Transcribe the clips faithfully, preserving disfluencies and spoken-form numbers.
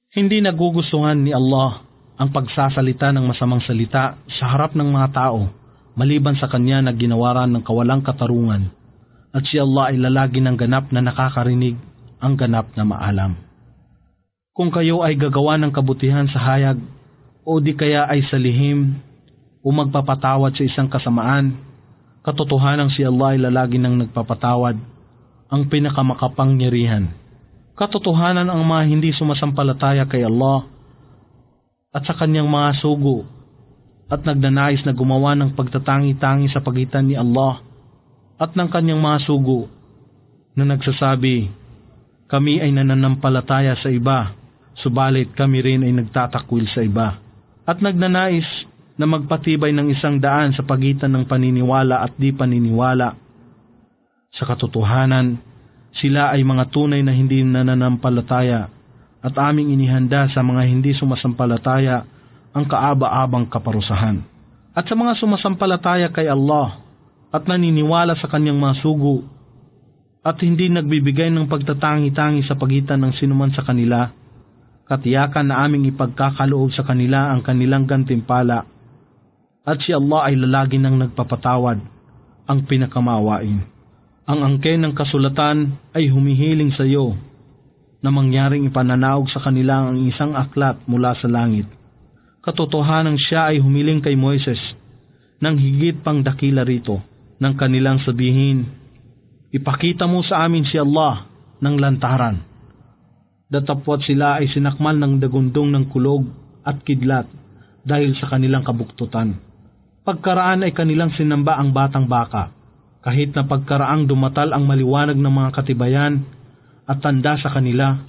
Hindi nagugustuhan ni Allah ang pagsasalita ng masamang salita sa harap ng mga tao, maliban sa kanya na ginawaran ng kawalang katarungan, at si Allah ay lalagi ng ganap na nakakarinig, ang ganap na maalam. Kung kayo ay gagawa ng kabutihan sa hayag, o di kaya ay sa lihim, o magpapatawad sa isang kasamaan, katotohanan si Allah ay lalagi ng nagpapatawad, ang pinakamakapangyarihan. Katotohanan ang mga hindi sumasampalataya kay Allah at sa kanyang mga sugo at nagnanais na gumawa ng pagtatangi-tangi sa pagitan ni Allah at ng kanyang mga sugo na nagsasabi, kami ay nananampalataya sa iba, subalit kami rin ay nagtatakwil sa iba, at nagnanais na magpatibay ng isang daan sa pagitan ng paniniwala at di paniniwala. Sa katotohanan, sila ay mga tunay na hindi nananampalataya at aming inihanda sa mga hindi sumasampalataya ang kaaba-abang kaparusahan. At sa mga sumasampalataya kay Allah at naniniwala sa kanyang mga sugo at hindi nagbibigay ng pagtatangi-tangi sa pagitan ng sinuman sa kanila, katiyakan na aming ipagkakaloob sa kanila ang kanilang gantimpala, at si Allah ay lalagi ng nagpapatawad, ang pinakamawain. Ang angken ng kasulatan ay humihiling sa iyo na mangyaring ipananaog sa kanila ang isang aklat mula sa langit. Katotohanan siya ay humiling kay Moises ng higit pang dakila rito, ng kanilang sabihin, ipakita mo sa amin si Allah ng lantaran. Datapwat sila ay sinakmal ng dagundong ng kulog at kidlat dahil sa kanilang kabuktutan. Pagkaraan ay kanilang sinamba ang batang baka, kahit na pagkaraang dumatal ang maliwanag ng mga katibayan at tanda sa kanila.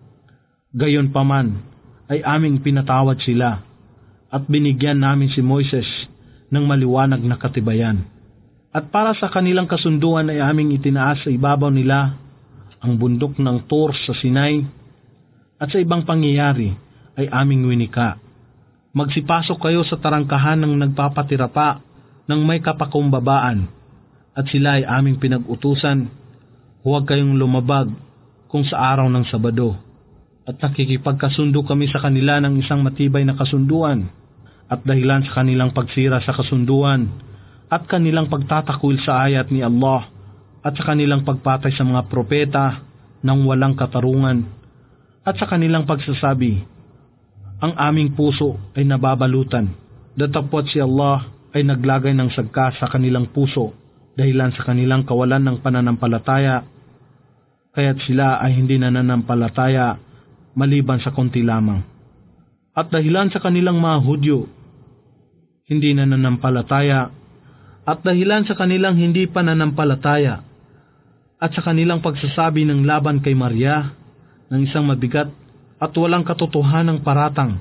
Gayon paman ay aming pinatawad sila at binigyan namin si Moises ng maliwanag na katibayan. At para sa kanilang kasunduan ay aming itinaas sa ibabaw nila ang bundok ng Tur sa Sinai, at sa ibang pangyayari ay aming winika. Magsipasok kayo sa tarangkahan ng nagpapatira pa ng may kapakumbabaan, at sila ay aming pinag-utusan, huwag kayong lumabag kung sa araw ng Sabado. At nakikipagkasundo kami sa kanila ng isang matibay na kasunduan, at dahilan sa kanilang pagsira sa kasunduan, at kanilang pagtatakwil sa ayat ni Allah, at sa kanilang pagpatay sa mga propeta ng walang katarungan, at sa kanilang pagsasabi, ang aming puso ay nababalutan. Datapwat si Allah ay naglagay ng sagka sa kanilang puso, dahilan sa kanilang kawalan ng pananampalataya, kaya't sila ay hindi nananampalataya maliban sa konti lamang. At dahilan sa kanilang mga Hudyo, hindi nananampalataya, at dahilan sa kanilang hindi pananampalataya, at sa kanilang pagsasabi ng laban kay Maria, ng isang mabigat at walang katotohanang paratang,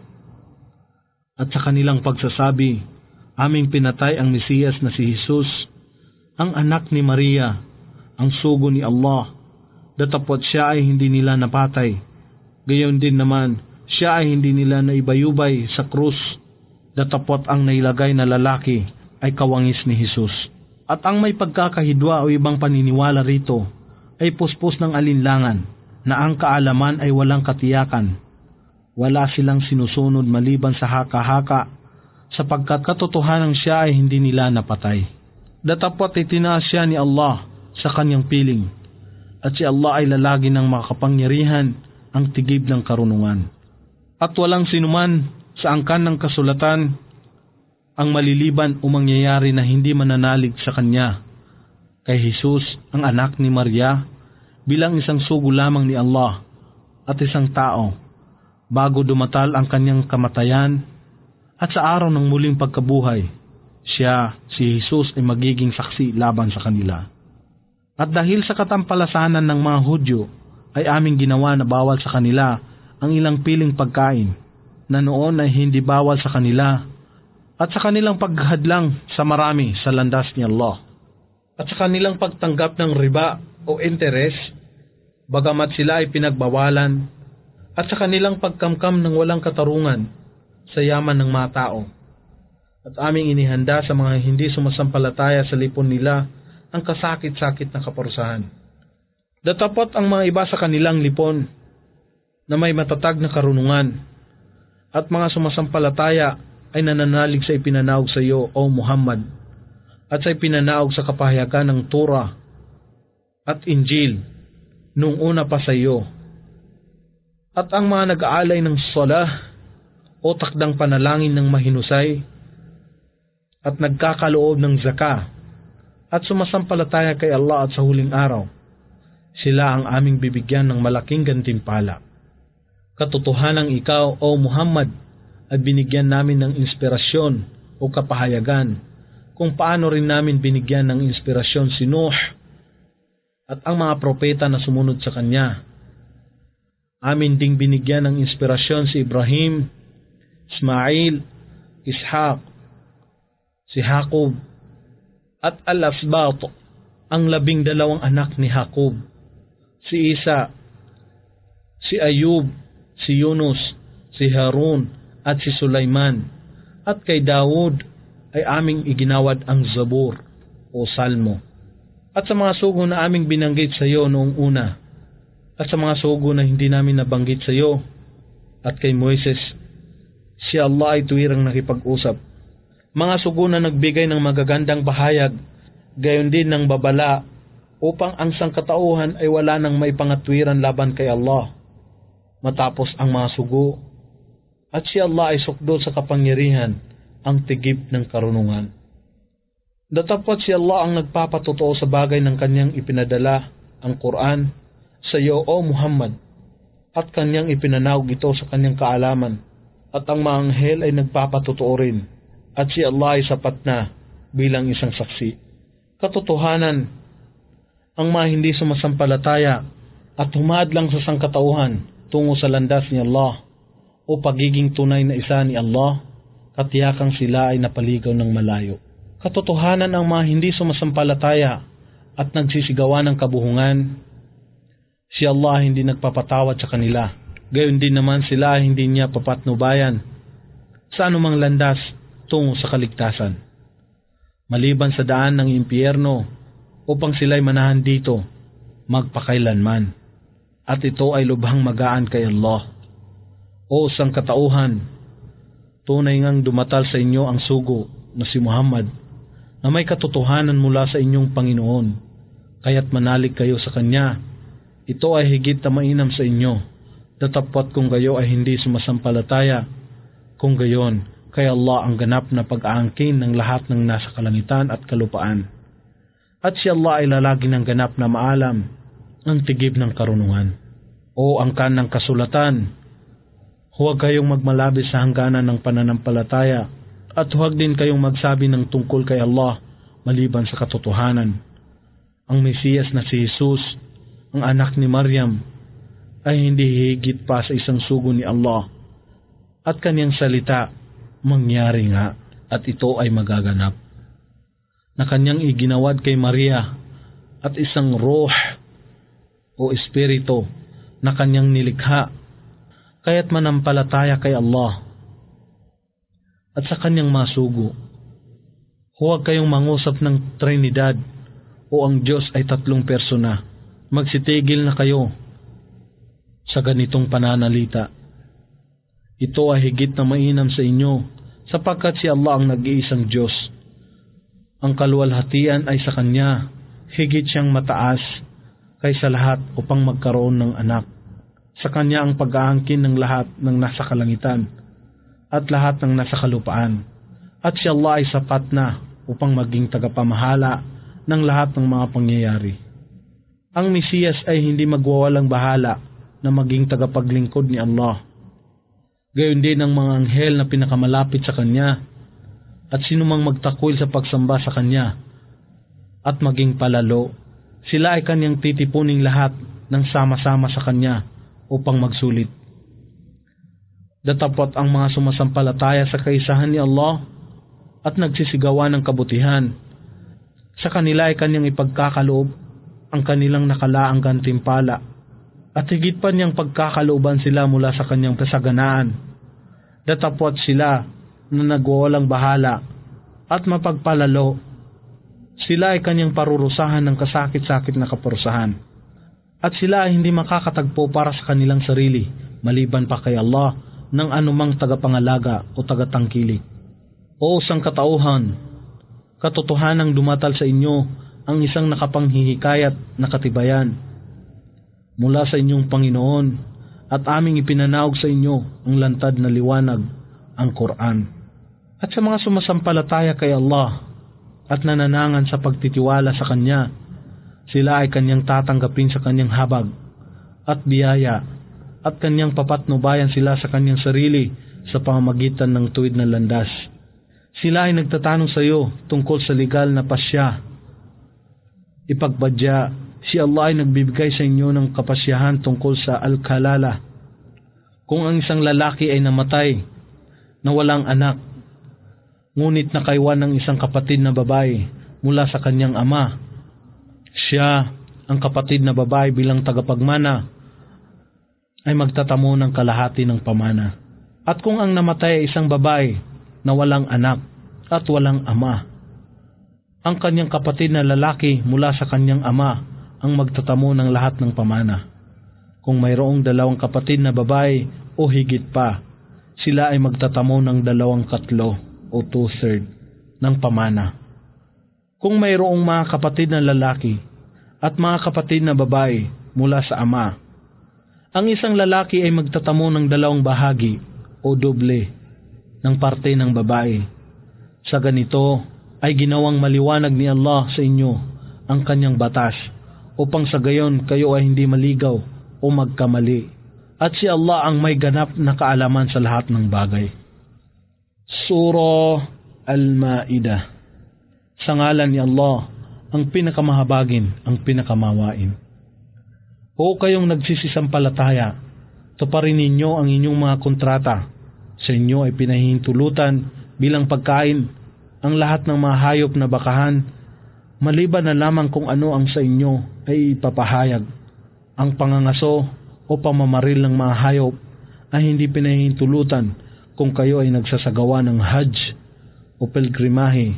at sa kanilang pagsasabi, aming pinatay ang Mesiyas na si Jesus, ang anak ni Maria, ang sugo ni Allah, datapwat siya ay hindi nila napatay. Gayon din naman, siya ay hindi nila naibayubay sa krus, datapwat ang nailagay na lalaki ay kawangis ni Jesus. At ang may pagkakahidwa o ibang paniniwala rito ay puspos ng alinlangan, na ang kaalaman ay walang katiyakan. Wala silang sinusunod maliban sa haka-haka, sapagkat katotohanan siya ay hindi nila napatay. Datapwat itinaas siya ni Allah sa kanyang piling, at si Allah ay lalagi ng makapangyarihan, ang tigib ng karunungan. At walang sinuman sa angkan ng kasulatan ang maliliban o mangyayari na hindi mananalig sa kanya, kay Jesus, ang anak ni Maria, bilang isang sugo lamang ni Allah at isang tao, bago dumatal ang kanyang kamatayan, at sa araw ng muling pagkabuhay, siya, si Jesus, ay magiging saksi laban sa kanila. At dahil sa katampalasanan ng mga Hudyo, ay aming ginawa na bawal sa kanila ang ilang piling pagkain, na noon ay hindi bawal sa kanila, at sa kanilang paghadlang sa marami sa landas ni Allah, at sa kanilang pagtanggap ng riba o interes, bagamat sila ay pinagbawalan, at sa kanilang pagkamkam ng walang katarungan sa yaman ng mga tao. At aming inihanda sa mga hindi sumasampalataya sa lipon nila ang kasakit-sakit na kaparusahan. Datapot ang mga iba sa kanilang lipon na may matatag na karunungan, at mga sumasampalataya ay nananalig sa ipinanaog sa iyo, O Muhammad, at sa ipinanaog sa kapahayagan ng Torah at Injil noong una pa sa iyo. At ang mga nag-aalay ng salah o takdang panalangin ng mahinusay at nagkakaloob ng zaka at sumasampalataya kay Allah at sa huling araw, sila ang aming bibigyan ng malaking gantimpala. Katotohanang ikaw, O Muhammad, ay binigyan namin ng inspirasyon o kapahayagan kung paano rin namin binigyan ng inspirasyon si Nuh at ang mga propeta na sumunod sa kanya. Amin ding binigyan ng inspirasyon si Ibrahim, Ismail, Ishaq, si Jacob, at Al-Asbat, ang labing dalawang anak ni Jacob, si Isa, si Ayub, si Yunus, si Harun, at si Sulaiman, at kay Dawud ay aming iginawad ang Zabur o Salmo. At sa mga sugo na aming binanggit sa iyo noong una, at sa mga sugo na hindi namin nabanggit sa iyo, at kay Moises, si Allah ay tuwirang nakipag-usap. Mga sugo na nagbigay ng magagandang bahayag, gayon din ng babala, upang ang sangkatauhan ay wala nang maipangatwiran laban kay Allah. Matapos ang mga sugo, at si Allah ay sukdo sa kapangyarihan, ang tigib ng karunungan. Datapwat si Allah ang nagpapatotoo sa bagay ng kanyang ipinadala, ang Quran, sa iyo, O Muhammad, at kanyang ipinanawag ito sa kanyang kaalaman, at ang mga anghel ay nagpapatotoo rin, at si Allah ay sapat na bilang isang saksi. Katotohanan, ang mga hindi sumasampalataya at humadlang sa sangkatauhan tungo sa landas ni Allah o pagiging tunay na isa ni Allah, katiyakang sila ay napaligaw ng malayo. Katotohanan, ang mga hindi sumasampalataya at nagsisigawan ng kabuhungan, si Allah hindi nagpapatawad sa kanila. Gayon din naman sila hindi niya papatnubayan sa anumang landas tungo sa kaligtasan, maliban sa daan ng impyerno, upang sila'y manahan dito magpakailanman. At ito ay lubhang magaan kay Allah. O sangkatauhan, tunay ngang dumatal sa inyo ang sugo na si Muhammad, na may katotohanan mula sa inyong Panginoon, kaya't manalig kayo sa Kanya. Ito ay higit na mainam sa inyo, datapwat kung kayo ay hindi sumasampalataya. Kung gayon, kay Allah ang ganap na pag-aangkin ng lahat ng nasa kalangitan at kalupaan. At si Allah ay lalagi ng ganap na maalam, ang tigib ng karunungan. O angkan ng kasulatan, huwag kayong magmalabis sa hangganan ng pananampalataya, at huwag din kayong magsabi ng tungkol kay Allah maliban sa katotohanan. Ang Mesiyas na si Jesus, ang anak ni Maryam, ay hindi higit pa sa isang sugo ni Allah, at kanyang salita mangyari nga, at ito ay magaganap, na kanyang iginawad kay Maria, at isang ruh o espiritu na kanyang nilikha, kaya't manampalataya kay Allah at sa kanyang masugo. Huwag kayong mangusap ng Trinidad o ang Diyos ay tatlong persona. Magsitigil na kayo sa ganitong pananalita. Ito ay higit na mainam sa inyo, sapagkat si Allah ang nag-iisang Diyos. Ang kaluwalhatian ay sa Kanya, higit siyang mataas kaysa lahat upang magkaroon ng anak. Sa Kanya ang pag-aangkin ng lahat ng nasa kalangitan at lahat ng nasa kalupaan. At si Allah ay sapat na upang maging tagapamahala ng lahat ng mga pangyayari. Ang Mesiyas ay hindi magwawalang bahala na maging tagapaglingkod ni Allah. Gayon din ang mga anghel na pinakamalapit sa Kanya, at sinumang magtakwil sa pagsamba sa Kanya at maging palalo, sila ay Kanyang titipuning lahat ng sama-sama sa Kanya upang magsulit. Datapwat ang mga sumasampalataya sa kaisahan ni Allah at nagsisigawan ng kabutihan, sa kanila ay Kanyang ipagkakaloob ang kanilang nakalaang gantimpala, at higit pa niyang pagkakalooban sila mula sa Kanyang kasaganaan. Datapwat sila na nagwawalang bahala at mapagpalalo, sila ay Kanyang parurusahan ng kasakit-sakit na kaparusahan, at sila ay hindi makakatagpo para sa kanilang sarili, maliban pa kay Allah ng anumang tagapangalaga o tagatangkilik. O sangkatauhan, katotohanang dumatal sa inyo ang isang nakapanghihikayat na katibayan mula sa inyong Panginoon at aming ipinanaog sa inyo ang lantad na liwanag, ang Quran. At sa mga sumasampalataya kay Allah at nananangan sa pagtitiwala sa Kanya, sila ay Kanyang tatanggapin sa Kanyang habag at biyaya at Kanyang papatnubayan sila sa Kanyang sarili sa pamamagitan ng tuwid na landas. Sila ay nagtatanong sa iyo tungkol sa legal na pasya. Ipagbadya, si Allah ay nagbibigay sa inyo ng kapasyahan tungkol sa al-kalala. Kung ang isang lalaki ay namatay na walang anak, ngunit nakaiwan ng isang kapatid na babae mula sa kanyang ama, siya, ang kapatid na babae bilang tagapagmana, ay magtatamo ng kalahati ng pamana. At kung ang namatay ay isang babae na walang anak at walang ama, ang kanyang kapatid na lalaki mula sa kanyang ama ang magtatamo ng lahat ng pamana. Kung mayroong dalawang kapatid na babae o higit pa, sila ay magtatamo ng dalawang katlo o two-third ng pamana. Kung mayroong mga kapatid na lalaki at mga kapatid na babae mula sa ama, ang isang lalaki ay magtatamo ng dalawang bahagi o doble ng parte ng babae. Sa ganito ay ginawang maliwanag ni Allah sa inyo ang kanyang batas upang sa gayon kayo ay hindi maligaw o magkamali. At si Allah ang may ganap na kaalaman sa lahat ng bagay. Surah Al-Ma'idah. Sa ngalan ni Allah, ang pinakamahabagin, ang pinakamawain. O kayong nagsisisampalataya, tuparin ninyo ang inyong mga kontrata. Sa inyo ay pinahihintulutan bilang pagkain ang lahat ng mga hayop na bakahan, maliban na lamang kung ano ang sa inyo ay ipapahayag. Ang pangangaso o pamamaril ng mga hayop ay hindi pinahihintulutan kung kayo ay nagsasagawa ng Hajj o pilgrimahe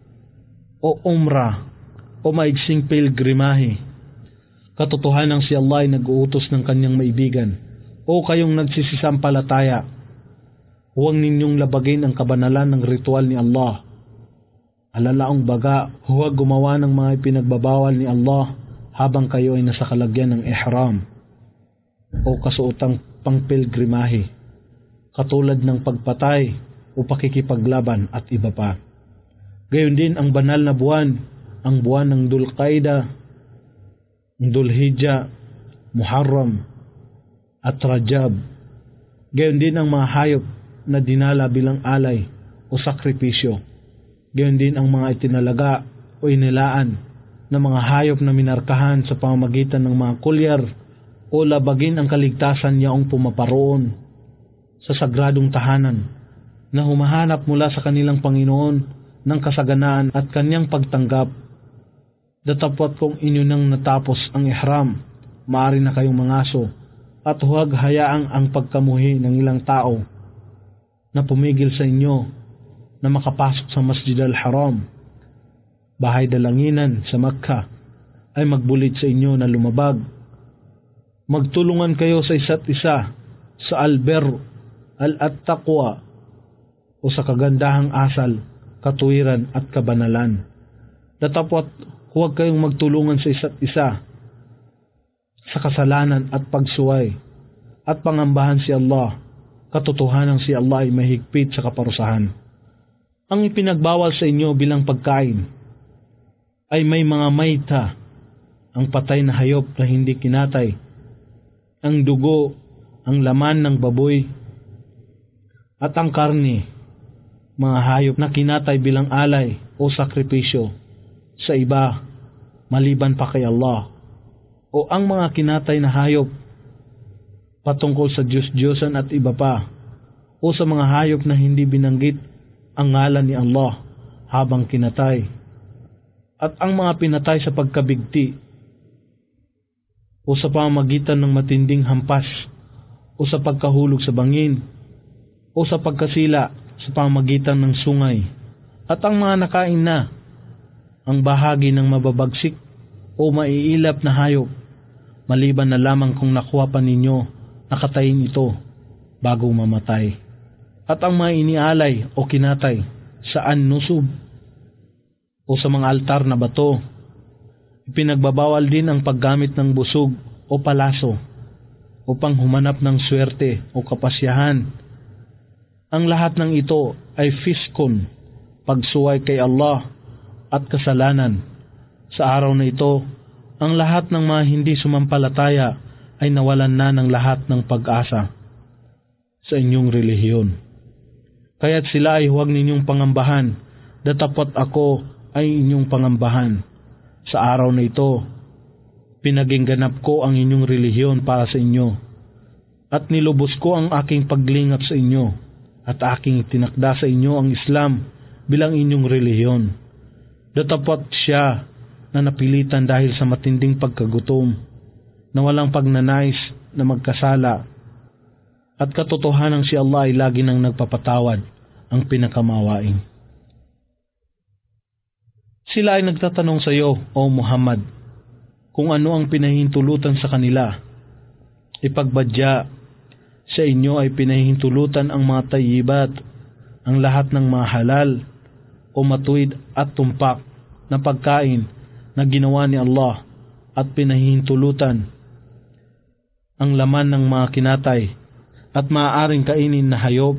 o Umrah o maigsing pilgrimahe. Katotohanan si Allah ay nag-uutos ng kanyang maibigan. O kayong nagsisisampalataya, huwag ninyong labagin ang kabanalan ng ritual ni Allah. Alalaong baga, huwag gumawa ng mga ipinagbabawal ni Allah habang kayo ay nasa kalagyan ng ihram o kasuotang pangpilgrimahe, katulad ng pagpatay o pakikipaglaban at iba pa. Gayon din ang banal na buwan, ang buwan ng Dhul-Qaida, Dhul-Hijjah, Muharram at Rajab. Gayon din ang mga hayop na dinala bilang alay o sakripisyo. Gayon din ang mga itinalaga o inilaan na mga hayop na minarkahan sa pamamagitan ng mga kulyar o labagin ang kaligtasan niyaong pumaparoon sa sagradong tahanan na humahanap mula sa kanilang Panginoon ng kasaganaan at kanyang pagtanggap. Datapwat kung inyo nang natapos ang ihram, maaari na kayong mangaso at huwag hayaang ang pagkamuhi ng ilang tao na pumigil sa inyo na makapasok sa Masjid al-Haram, bahay dalanginan sa Makkah, ay magbulit sa inyo na lumabag. Magtulungan kayo sa isa't isa sa al-birr, al-at-taqwa o sa kagandahang asal, katuwiran at kabanalan. Datapwat huwag kayong magtulungan sa isa't isa sa kasalanan at pagsuway at pangambahan si Allah. Katotohanan si Allah ay mahigpit sa kaparusahan. Ang ipinagbawal sa inyo bilang pagkain ay may mga mayta, ang patay na hayop na hindi kinatay, ang dugo, ang laman ng baboy, at ang karne, mga hayop na kinatay bilang alay o sakripisyo sa iba maliban pa kay Allah, o ang mga kinatay na hayop patungkol sa Diyos-Diyosan at iba pa, o sa mga hayop na hindi binanggit ang ngalan ni Allah habang kinatay, at ang mga pinatay sa pagkabigti o sa pamamagitan ng matinding hampas o sa pagkahulog sa bangin o sa pagkasila sa pamamagitan ng sungay, at ang mga nakain na ang bahagi ng mababagsik o maiilap na hayop, maliban na lamang kung nakuha pa ninyo nakatayin ito bago mamatay. At ang mga inialay o kinatay sa an-nusub o sa mga altar na bato, ipinagbabawal din ang paggamit ng busog o palaso upang humanap ng swerte o kapasyahan. Ang lahat ng ito ay fiskon, pagsuway kay Allah at kasalanan. Sa araw na ito, ang lahat ng mga hindi sumampalataya ay nawalan na ng lahat ng pag-asa sa inyong relihiyon. Kaya't sila ay huwag ninyong pangambahan, datapot ako ay inyong pangambahan. Sa araw na ito, pinagingganap ko ang inyong relihiyon para sa inyo, at nilubos ko ang aking paglingap sa inyo, at aking tinakda sa inyo ang Islam bilang inyong relihiyon. Datapot siya na napilitan dahil sa matinding pagkagutom, na walang pagnanais na magkasala, at katotohanan si Allah ay lagi nang nagpapatawad, ang pinakamawain. Sila ay nagtatanong sa iyo, O Muhammad, kung ano ang pinahintulutan sa kanila. Ipagbadya, sa inyo ay pinahintulutan ang mga tayyibat, ang lahat ng mga halal o matuwid at tumpak na pagkain na ginawa ni Allah, at pinahintulutan ang laman ng mga kinatay at maaaring kainin na hayop,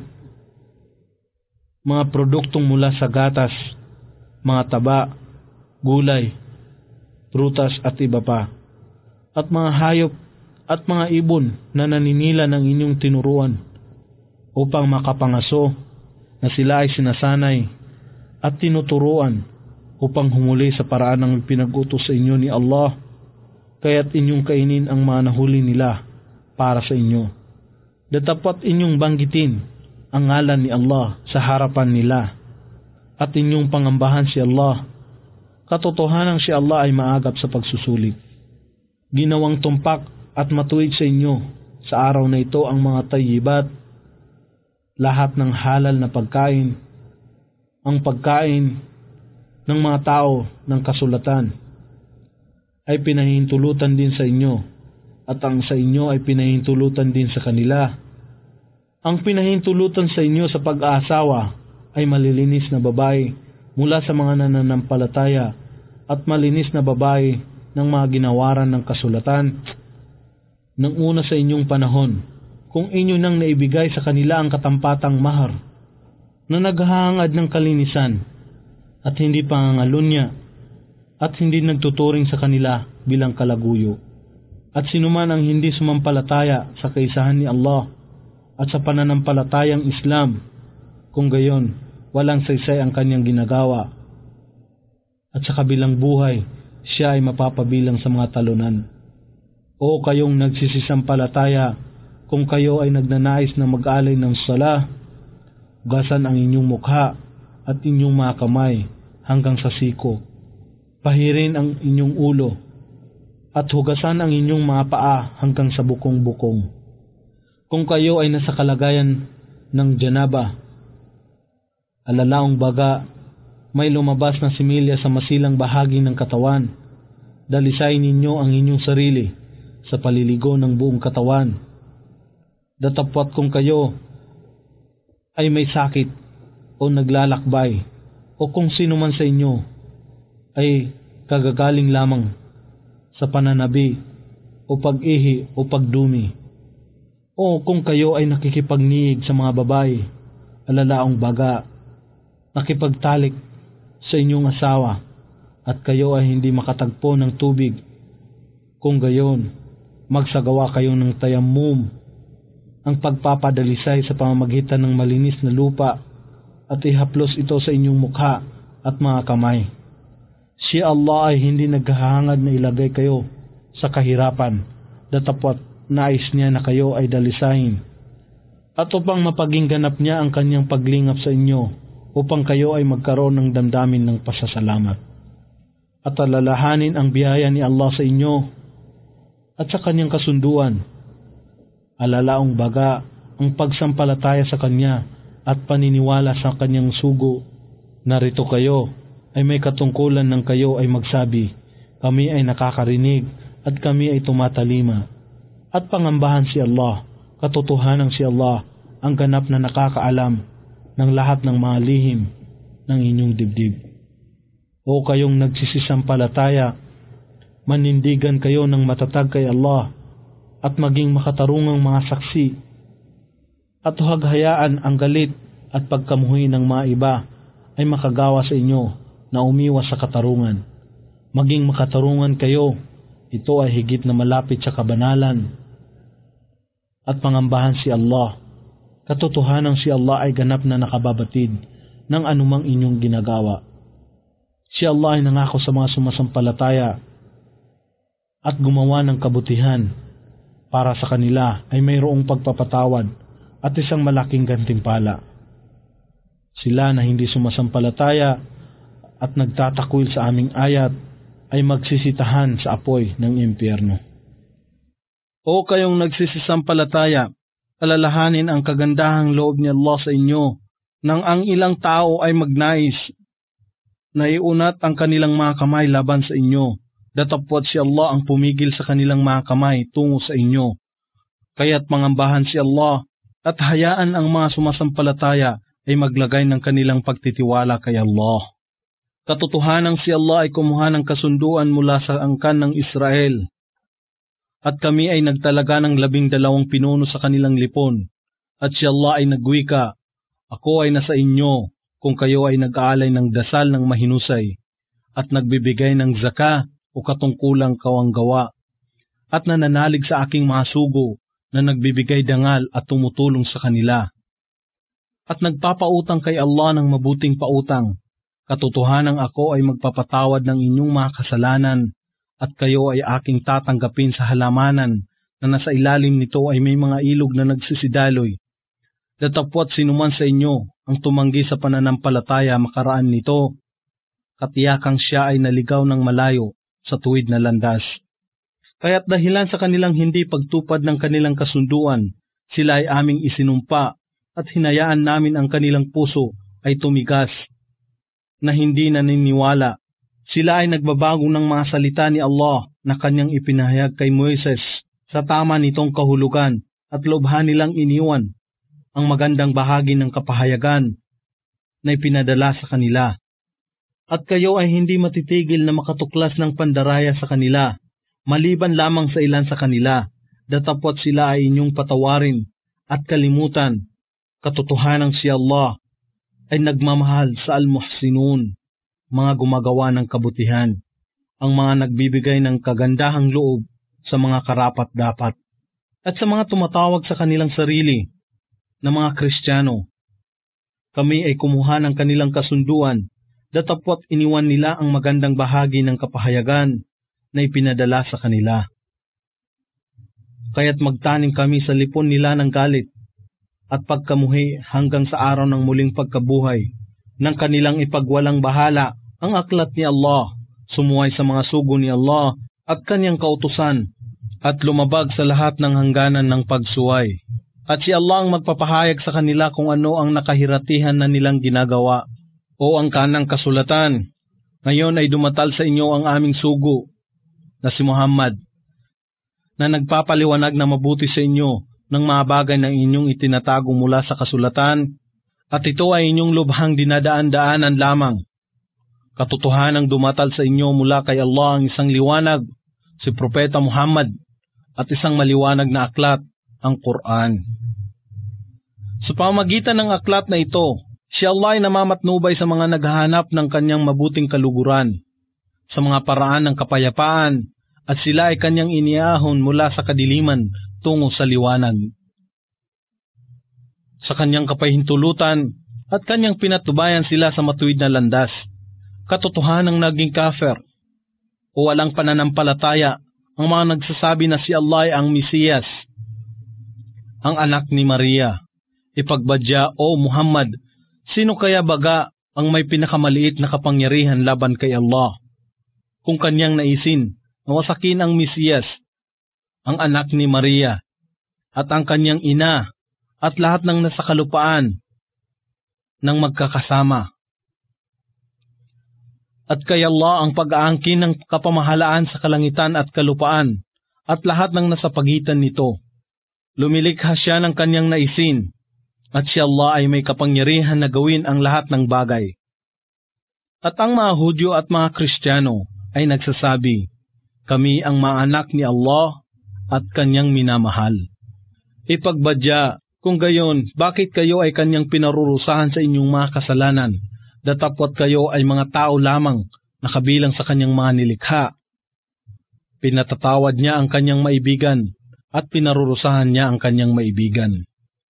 mga produktong mula sa gatas, mga taba, gulay, prutas at iba pa, at mga hayop at mga ibon na naninila ng inyong tinuruan upang makapangaso, na sila ay sinasanay at tinuturuan upang humuli sa paraan ng pinag-utos sa inyo ni Allah, kaya't inyong kainin ang mga nahuli nila para sa inyo. Datapat inyong banggitin ang ngalan ni Allah sa harapan nila, at inyong pangambahan si Allah. Katotohanan si Allah ay maagap sa pagsusulit. Ginawang tumpak at matuwid sa inyo sa araw na ito ang mga tayyibat, lahat ng halal na pagkain, ang pagkain ng mga tao ng kasulatan ay pinahintulutan din sa inyo, at ang sa inyo ay pinahintulutan din sa kanila. Ang pinahintulutan sa inyo sa pag-aasawa ay malilinis na babae mula sa mga nananampalataya, at malinis na babae ng mga ginawaran ng kasulatan ng una sa inyong panahon, kung inyo nang naibigay sa kanila ang katampatang mahar na naghahangad ng kalinisan at hindi pangangalunya at hindi nagtuturing sa kanila bilang kalaguyo. At sinuman ang hindi sumampalataya sa kaisahan ni Allah at sa pananampalatayang Islam, kung gayon, walang saysay ang kanyang ginagawa, at sa kabilang buhay, siya ay mapapabilang sa mga talunan. O kayong nagsisisampalataya, kung kayo ay nagnanais na mag-alay ng sala, hugasan ang inyong mukha at inyong mga kamay hanggang sa siko. Pahirin ang inyong ulo at hugasan ang inyong mga paa hanggang sa bukong-bukong. Kung kayo ay nasa kalagayan ng janaba, alalaong baga, may lumabas na similya sa masilang bahagi ng katawan, dalisay ninyo ang inyong sarili sa paliligo ng buong katawan. Datapwat kung kayo ay may sakit o naglalakbay, o kung sino man sa inyo ay kagagaling lamang sa pananabi o pag-ihi o pagdumi, o kung kayo ay nakikipagniig sa mga babae, alalaong baga, nakipagtalik sa inyong asawa, at kayo ay hindi makatagpo ng tubig, kung gayon, magsagawa kayo ng tayammum, ang pagpapadalisay sa pamamagitan ng malinis na lupa, at ihaplos ito sa inyong mukha at mga kamay. Si Allah ay hindi naghahangad na ilagay kayo sa kahirapan, datapwat nais niya na kayo ay dalisahin, at upang mapagingganap niya ang kanyang paglingap sa inyo, upang kayo ay magkaroon ng damdamin ng pasasalamat, at alalahanin ang biyaya ni Allah sa inyo at sa kanyang kasunduan. Alalaong baga ang pagsampalataya sa kanya at paniniwala sa kanyang sugo. Narito kayo ay may katungkulan ng kayo ay magsabi, kami ay nakakarinig at kami ay tumatalima, at pangambahan si Allah Katotohanan si Allah ang ganap na nakakaalam ng lahat ng mga lihim ng inyong dibdib. O kayong nagsisisampalataya, manindigan kayo ng matatag kay Allah at maging makatarungang mga saksi, at huwag hayaan ang galit at pagkamuhi ng mga iba ay makagawa sa inyo na umiwas sa katarungan. Maging makatarungan kayo, ito ay higit na malapit sa kabanalan. At pangambahan si Allah. Katotohanan si Allah ay ganap na nakababatid ng anumang inyong ginagawa. Si Allah ay nangako sa mga sumasampalataya at gumawa ng kabutihan. Para sa kanila ay mayroong pagpapatawad at isang malaking gantimpala. Sila na hindi sumasampalataya at nagtatakwil sa aming ayat ay magsisitahan sa apoy ng impyerno. O kayong nagsisisampalataya, alalahanin ang kagandahang loob ni Allah sa inyo nang ang ilang tao ay magnais na iunat ang kanilang mga kamay laban sa inyo. Datapwat si Allah ang pumigil sa kanilang mga kamay tungo sa inyo. Kaya't mangambahan si Allah at hayaan ang mga sumasampalataya ay maglagay ng kanilang pagtitiwala kay Allah. Katotohanan si Allah ay kumuha ng kasunduan mula sa angkan ng Israel. At kami ay nagtalaga ng labing dalawang pinuno sa kanilang lipon. At si Allah ay nagwika, ako ay nasa inyo kung kayo ay nag-aalay ng dasal ng mahinusay at nagbibigay ng zaka o katungkulang kawanggawa at nananalig sa aking mga sugo na nagbibigay dangal at tumutulong sa kanila. At nagpapautang kay Allah ng mabuting pautang. Katotohanan ako ay magpapatawad ng inyong mga kasalanan at kayo ay aking tatanggapin sa halamanan na nasa ilalim nito ay may mga ilog na nagsisidaloy. Datapwat sinuman sa inyo ang tumanggi sa pananampalataya makaraan nito, katiyakang siya ay naligaw ng malayo sa tuwid na landas. Kaya't dahilan sa kanilang hindi pagtupad ng kanilang kasunduan, sila ay aming isinumpa at hinayaan namin ang kanilang puso ay tumigas na hindi naniniwala. Sila ay nagbabago ng mga salita ni Allah na kanyang ipinahayag kay Moises sa tama nitong kahulugan at lobhan nilang iniwan ang magandang bahagi ng kapahayagan na ipinadala sa kanila. At kayo ay hindi matitigil na makatuklas ng pandaraya sa kanila, maliban lamang sa ilan sa kanila, datapwat sila ay inyong patawarin at kalimutan. Katotohanan si Allah ay nagmamahal sa al-muhsinun, mga gumagawa ng kabutihan, ang mga nagbibigay ng kagandahang loob sa mga karapat-dapat, at sa mga tumatawag sa kanilang sarili na mga Kristiyano. Kami ay kumuha ng kanilang kasunduan, datapwat iniwan nila ang magandang bahagi ng kapahayagan na ipinadala sa kanila. Kaya't magtanim kami sa lipon nila ng galit at pagkamuhi hanggang sa araw ng muling pagkabuhay ng kanilang ipagwalang bahala ang aklat ni Allah, sumuway sa mga sugo ni Allah at kanyang kautusan at lumabag sa lahat ng hangganan ng pagsuway. At si Allah ang magpapahayag sa kanila kung ano ang nakahiratihan na nilang ginagawa. O ang kanang kasulatan, ngayon ay dumatal sa inyo ang aming sugo na si Muhammad, na nagpapaliwanag na mabuti sa inyo ng mga bagay na inyong itinatago mula sa kasulatan, at ito ay inyong lubhang dinadaan-daanan lamang. Katotohanang dumatal sa inyo mula kay Allah ang isang liwanag, si Propeta Muhammad, at isang maliwanag na aklat, ang Quran. Sa pamamagitan ng aklat na ito, si Allah ay namamatnubay sa mga naghahanap ng kanyang mabuting kaluguran, sa mga paraan ng kapayapaan, at sila ay kanyang iniahon mula sa kadiliman tungo sa liwanag. Sa kanyang kapahintulutan, at kanyang pinatubayan sila sa matuwid na landas. Katotohanang naging kafir o walang pananampalataya ang mga nagsasabi na si Allah ay ang Mesiyas, ang anak ni Maria. Ipagbadya, O Muhammad, sino kaya baga ang may pinakamaliit na kapangyarihan laban kay Allah? Kung kanyang naisin na wasakin ang Mesiyas, ang anak ni Maria, at ang kanyang ina, at lahat ng nasa kalupaan ng magkakasama. At kay Allah ang pag-aangkin ng kapamahalaan sa kalangitan at kalupaan, at lahat ng nasa pagitan nito. Lumilikha siya ng kanyang naisin, at si Allah ay may kapangyarihan na gawin ang lahat ng bagay. At ang mga Hudyo at mga Kristiyano ay nagsasabi, kami ang mga anak ni Allah at kanyang minamahal. Ipagbadya, kung gayon, bakit kayo ay kanyang pinarurusahan sa inyong mga kasalanan, datapwat kayo ay mga tao lamang na kabilang sa kanyang mga nilikha? Pinatatawad niya ang kanyang maibigan at pinarurusahan niya ang kanyang maibigan.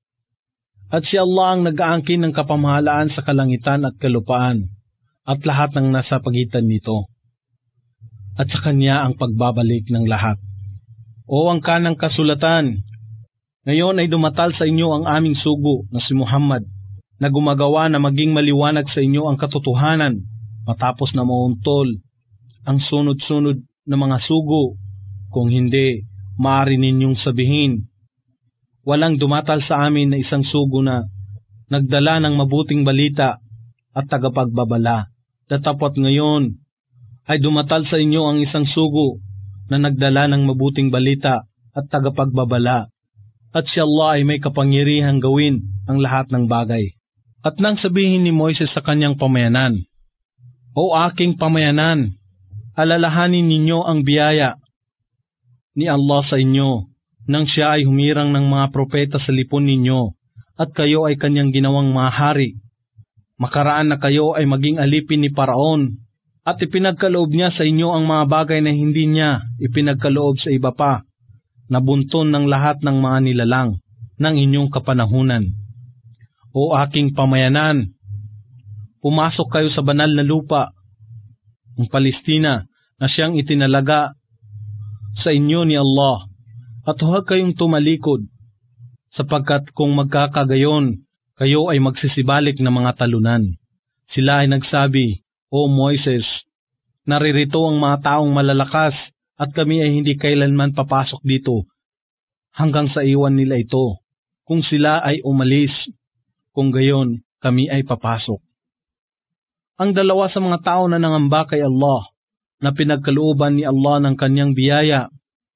At si Allah ang nag-aangkin ng kapamahalaan sa kalangitan at kalupaan at lahat ng nasa pagitan nito. At sa kanya ang pagbabalik ng lahat. O angka ng kasulatan, ngayon ay dumatal sa inyo ang aming sugo na si Muhammad, na gumagawa na maging maliwanag sa inyo ang katotohanan matapos na mauntol ang sunod-sunod na mga sugo. Kung hindi, maaari ninyong sabihin, walang dumatal sa amin na isang sugo na nagdala ng mabuting balita at tagapagbabala. Datapwat ngayon ay dumatal sa inyo ang isang sugo na nagdala ng mabuting balita at tagapagbabala. At si Allah ay may kapangyarihang gawin ang lahat ng bagay. At nang sabihin ni Moises sa kanyang pamayanan, O aking pamayanan, alalahanin ninyo ang biyaya ni Allah sa inyo, nang siya ay humirang ng mga propeta sa lipon ninyo, at kayo ay kanyang ginawang mga hari. Makaraan na kayo ay maging alipin ni Paraon, at ipinagkaloob niya sa inyo ang mga bagay na hindi niya ipinagkaloob sa iba pa, na bunton ng lahat ng mga nilalang ng inyong kapanahunan. O aking pamayanan, pumasok kayo sa banal na lupa, ang Palestina, na siyang itinalaga sa inyo ni Allah, at huwag kayong tumalikod, sapagkat kung magkakagayon, kayo ay magsisibalik na mga talunan. Sila ay nagsabi, O Moises, naririto ang mga taong malalakas, at kami ay hindi kailanman papasok dito, hanggang sa iwan nila ito, kung sila ay umalis, kung gayon kami ay papasok. Ang dalawa sa mga tao na nangamba kay Allah, na pinagkalooban ni Allah ng kanyang biyaya,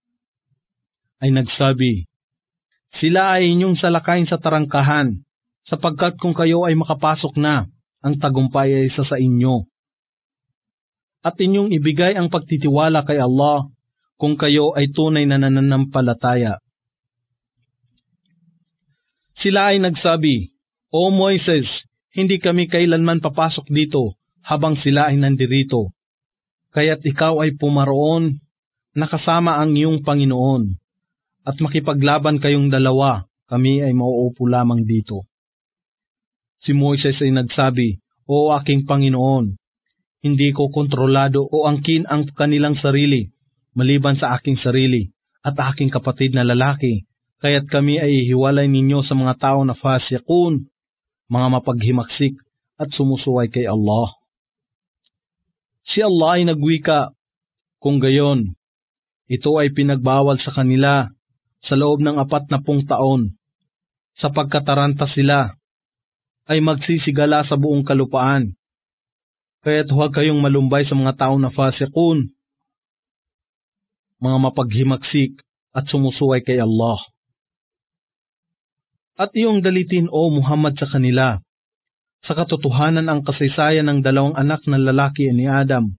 ay nagsabi, sila ay inyong salakayin sa tarangkahan, sapagkat kung kayo ay makapasok na, ang tagumpay ay isa sa inyo. At inyong ibigay ang pagtitiwala kay Allah, kung kayo ay tunay na nananampalataya. Sila ay nagsabi, O Moises, hindi kami kailanman papasok dito, habang sila ay nandirito. Kaya't ikaw ay pumaroon, nakasama ang iyong Panginoon, at makipaglaban kayong dalawa, kami ay mauupo lamang dito. Si Moises ay nagsabi, O aking Panginoon, hindi ko kontrolado o angkin ang kanilang sarili, maliban sa aking sarili at aking kapatid na lalaki, kaya't kami ay ihiwalay ninyo sa mga tao na fasiqun, mga mapaghimaksik at sumusuway kay Allah. Si Allah ay nagwika, kung gayon, ito ay pinagbawal sa kanila sa loob ng apat na pung taon, sapagkat taranta sila ay magsisigala sa buong kalupaan. Kaya't huwag kayong malumbay sa mga tao na fasiqun, mga mapaghimaksik at sumusuway kay Allah. At iyong dalitin, O Muhammad, sa kanila, sa katotohanan ang kasaysayan ng dalawang anak ng lalaki ni Adam,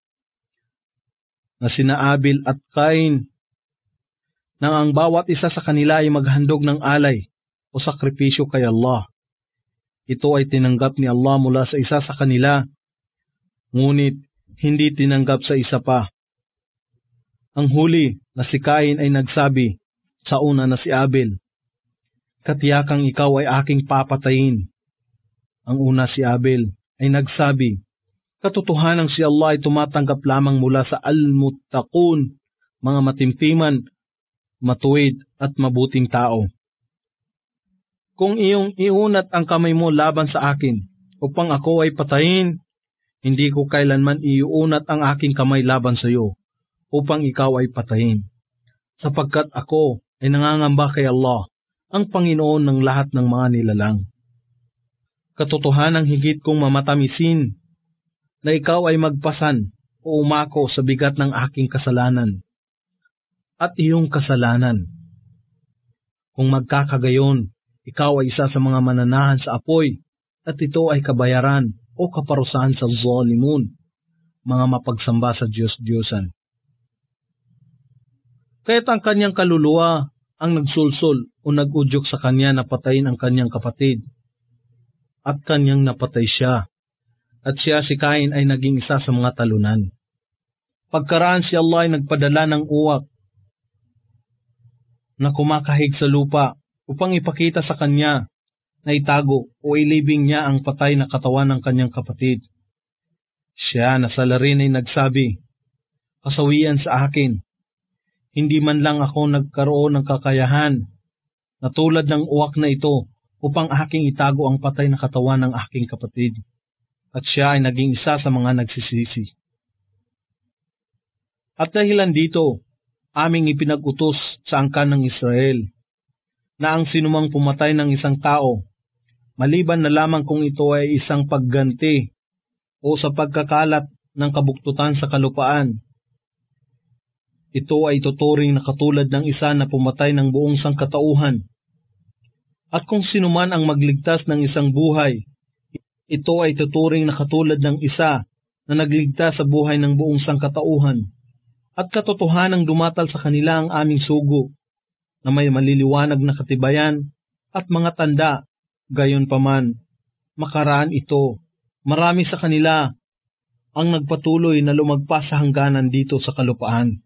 na sina Abil at Cain, nang ang bawat isa sa kanila ay maghandog ng alay o sakripisyo kay Allah. Ito ay tinanggap ni Allah mula sa isa sa kanila, ngunit hindi tinanggap sa isa pa. Ang huli na si Cain ay nagsabi sa una na si Abel, Katiyakang ikaw ay aking papatayin. Ang una si Abel ay nagsabi, Katotohanang si Allah ay tumatanggap lamang mula sa al-muttaqun, mga matimtiman, matuwid at mabuting tao. Kung iyong iunat ang kamay mo laban sa akin, upang ako ay patayin, hindi ko kailanman iuunat ang aking kamay laban sa iyo, upang ikaw ay patayin. Sapagkat ako ay nangangamba kay Allah, ang Panginoon ng lahat ng mga nilalang. Katotohanang higit kong mamatamisin, na ikaw ay magpasan o umako sa bigat ng aking kasalanan, at iyong kasalanan. Kung magkakagayon, ikaw ay isa sa mga mananahan sa apoy, at ito ay kabayaran o kaparusahan sa zalimun, mga mapagsamba sa Diyos-Diyosan. Kaya't ang kanyang kaluluwa ang nagsulsol o nag-udyok sa kanya na patayin ang kanyang kapatid, at kanyang napatay siya, at siya si Cain ay naging isa sa mga talunan. Pagkaraan si Allah ay nagpadala ng uwak na kumakahig sa lupa upang ipakita sa kanya na itago o ilibing niya ang patay na katawan ng kanyang kapatid. Siya na sa larin ay nagsabi, "Kasawian sa akin, hindi man lang ako nagkaroon ng kakayahan na tulad ng uwak na ito upang aking itago ang patay na katawan ng aking kapatid." At siya ay naging isa sa mga nagsisisi. At dahilan dito, aming ipinag-utos sa angkan ng Israel na ang sinumang pumatay ng isang tao, maliban na lamang kung ito ay isang pagganti o sa pagkakalat ng kabuktutan sa kalupaan, ito ay tuturing na katulad ng isa na pumatay ng buong sangkatauhan. At kung sinuman ang magligtas ng isang buhay, ito ay tuturing na katulad ng isa na nagligtas sa buhay ng buong sangkatauhan. At katotohanang dumatal sa kanila ang aming sugo, na may maliliwanag na katibayan at mga tanda. Gayon paman, makaraan ito, marami sa kanila ang nagpatuloy na lumagpas sa hangganan dito sa kalupaan.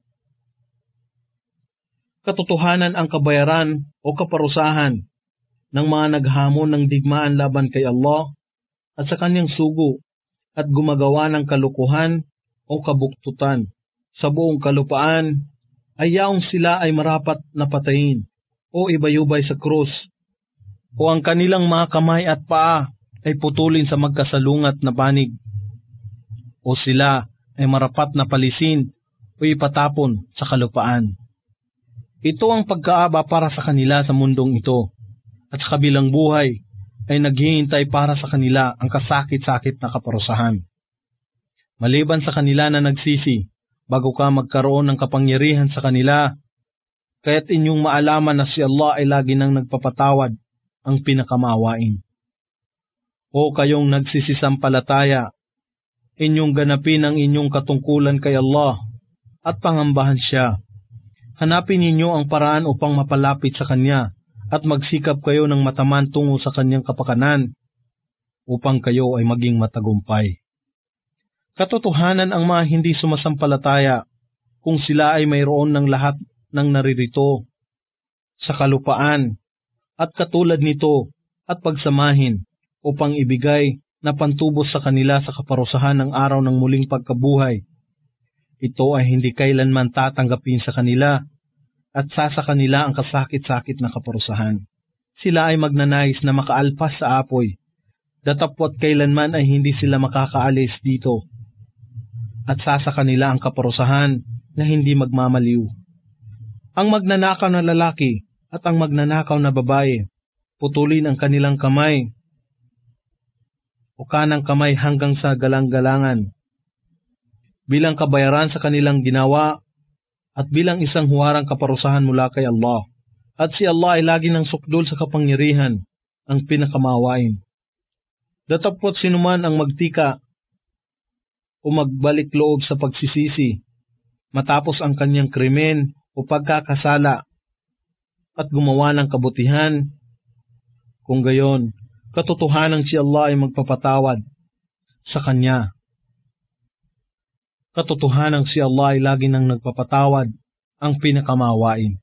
Katotohanan ang kabayaran o kaparusahan ng mga naghamon ng digmaan laban kay Allah at sa kanyang sugo at gumagawa ng kalukuhan o kabuktutan sa buong kalupaan, ay yaong sila ay marapat na patayin o ibayubay sa krus, o ang kanilang mga kamay at paa ay putulin sa magkasalungat na banig, o sila ay marapat na palisin o ipatapon sa kalupaan. Ito ang pagkaaba para sa kanila sa mundong ito, at sa kabilang buhay ay naghihintay para sa kanila ang kasakit-sakit na kaparusahan. Maliban sa kanila na nagsisi, bago ka magkaroon ng kapangyarihan sa kanila, kaya't inyong maalaman na si Allah ay lagi nang nagpapatawad, ang pinakamaawain. O kayong nagsisisampalataya, inyong ganapin ang inyong katungkulan kay Allah at pangambahan siya. Hanapin ninyo ang paraan upang mapalapit sa Kanya at magsikap kayo ng mataman tungo sa Kanyang kapakanan upang kayo ay maging matagumpay. Katotohanan ang mga hindi sumasampalataya kung sila ay mayroon ng lahat ng naririto sa kalupaan at katulad nito at pagsamahin upang ibigay na pantubos sa kanila sa kaparusahan ng araw ng muling pagkabuhay. Ito ay hindi kailanman tatanggapin sa kanila at sasa kanila ang kasakit-sakit na kaparusahan. Sila ay magnanais na makaalpas sa apoy, datapwat kailanman ay hindi sila makakaalis dito. At sasa kanila ang kaparusahan na hindi magmamaliw. Ang magnanakaw na lalaki at ang magnanakaw na babae, putulin ang kanilang kamay o kanang kamay hanggang sa galang-galangan, bilang kabayaran sa kanilang ginawa at bilang isang huwarang kaparusahan mula kay Allah. At si Allah ay lagi ng sukdol sa kapangyarihan, ang pinakamawain. Datapwat sinuman ang magtika o magbalik loob sa pagsisisi, matapos ang kanyang krimen o pagkakasala, at gumawa ng kabutihan, kung gayon, katotohanang si Allah ay magpapatawad sa kanya. Katotohanang si Allah ay lagi nang nagpapatawad, ang pinakamawain.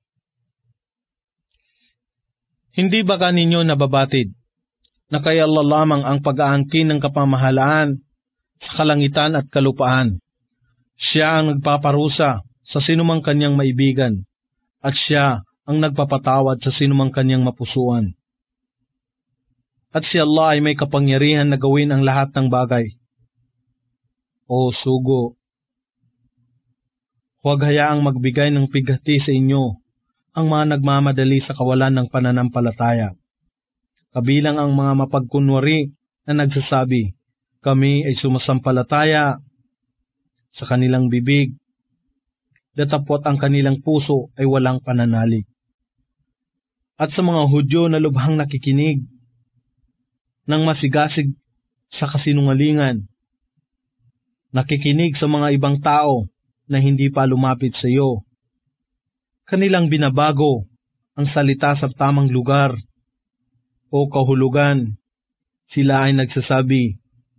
Hindi ba kaninyo nababatid na kay Allah lamang ang pag-aangkin ng kapamahalaan sa kalangitan at kalupaan? Siya ang nagpaparusa sa sinumang kanyang maibigan, at siya ang nagpapatawad sa sinumang kanyang mapusuan. At si Allah ay may kapangyarihan na gawin ang lahat ng bagay. O sugo, huwag hayaang magbigay ng pighati sa inyo ang mga nagmamadali sa kawalan ng pananampalataya, kabilang ang mga mapagkunwari na nagsasabi, kami ay sumasampalataya sa kanilang bibig, datapwat ang kanilang puso ay walang pananalig. at sa mga Hudyo na lubhang nakikinig ng masigasig sa kasinungalingan, nakikinig sa mga ibang tao na hindi pa lumapit sa iyo. Kanilang binabago ang salita sa tamang lugar o kahulugan. Sila ay nagsasabi,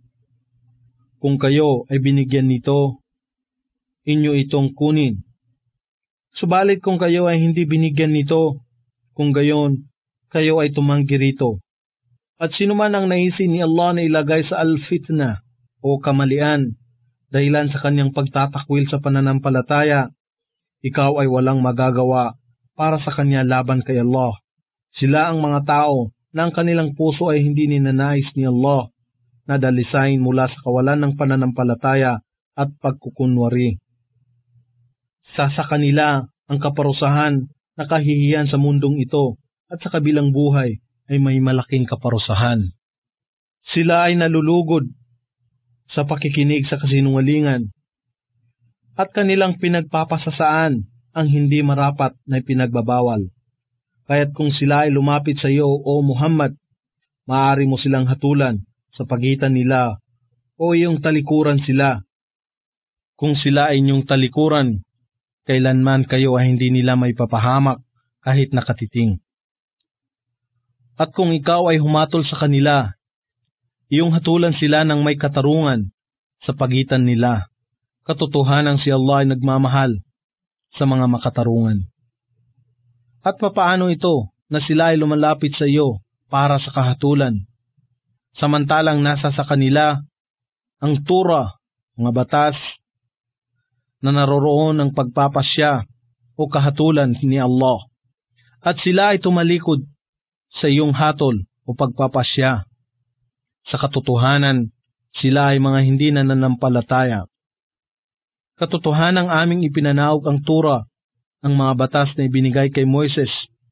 kung kayo ay binigyan nito, inyo itong kunin. Subalit kung kayo ay hindi binigyan nito, kung gayon, kayo ay tumanggi rito. At sino man ang naisin ni Allah na ilagay sa al-fitna o kamalian, dahilan sa kanyang pagtatakwil sa pananampalataya, ikaw ay walang magagawa para sa kanya laban kay Allah. Sila ang mga tao na ang kanilang puso ay hindi ninanais ni Allah na dalisain mula sa kawalan ng pananampalataya at pagkukunwari. Sa sa kanila ang kaparusahan na kahihiyan sa mundong ito at sa kabilang buhay ay may malaking kaparusahan. Sila ay nalulugod sa pakikinig sa kasinungalingan at kanilang pinagpapasasaan ang hindi marapat na pinagbabawal. Kaya't kung sila ay lumapit sa iyo, O Muhammad, maaari mo silang hatulan sa pagitan nila o iyong talikuran sila. Kung sila ay inyong talikuran, kailanman kayo ay hindi nila may papahamak kahit nakatiting. At kung ikaw ay humatol sa kanila, iyong hatulan sila ng may katarungan sa pagitan nila. Katotohanan si Allah ay nagmamahal sa mga makatarungan. At papaano ito na sila ay lumalapit sa iyo para sa kahatulan, samantalang nasa sa kanila ang tura, mga batas, na naroroon ang pagpapasya o kahatulan ni Allah, at sila ay tumalikod sa iyong hatol o pagpapasya. Sa katotohanan, sila ay mga hindi nananampalataya. Katotohanang aming ipinanaog ang tura, ang mga batas na ibinigay kay Moises.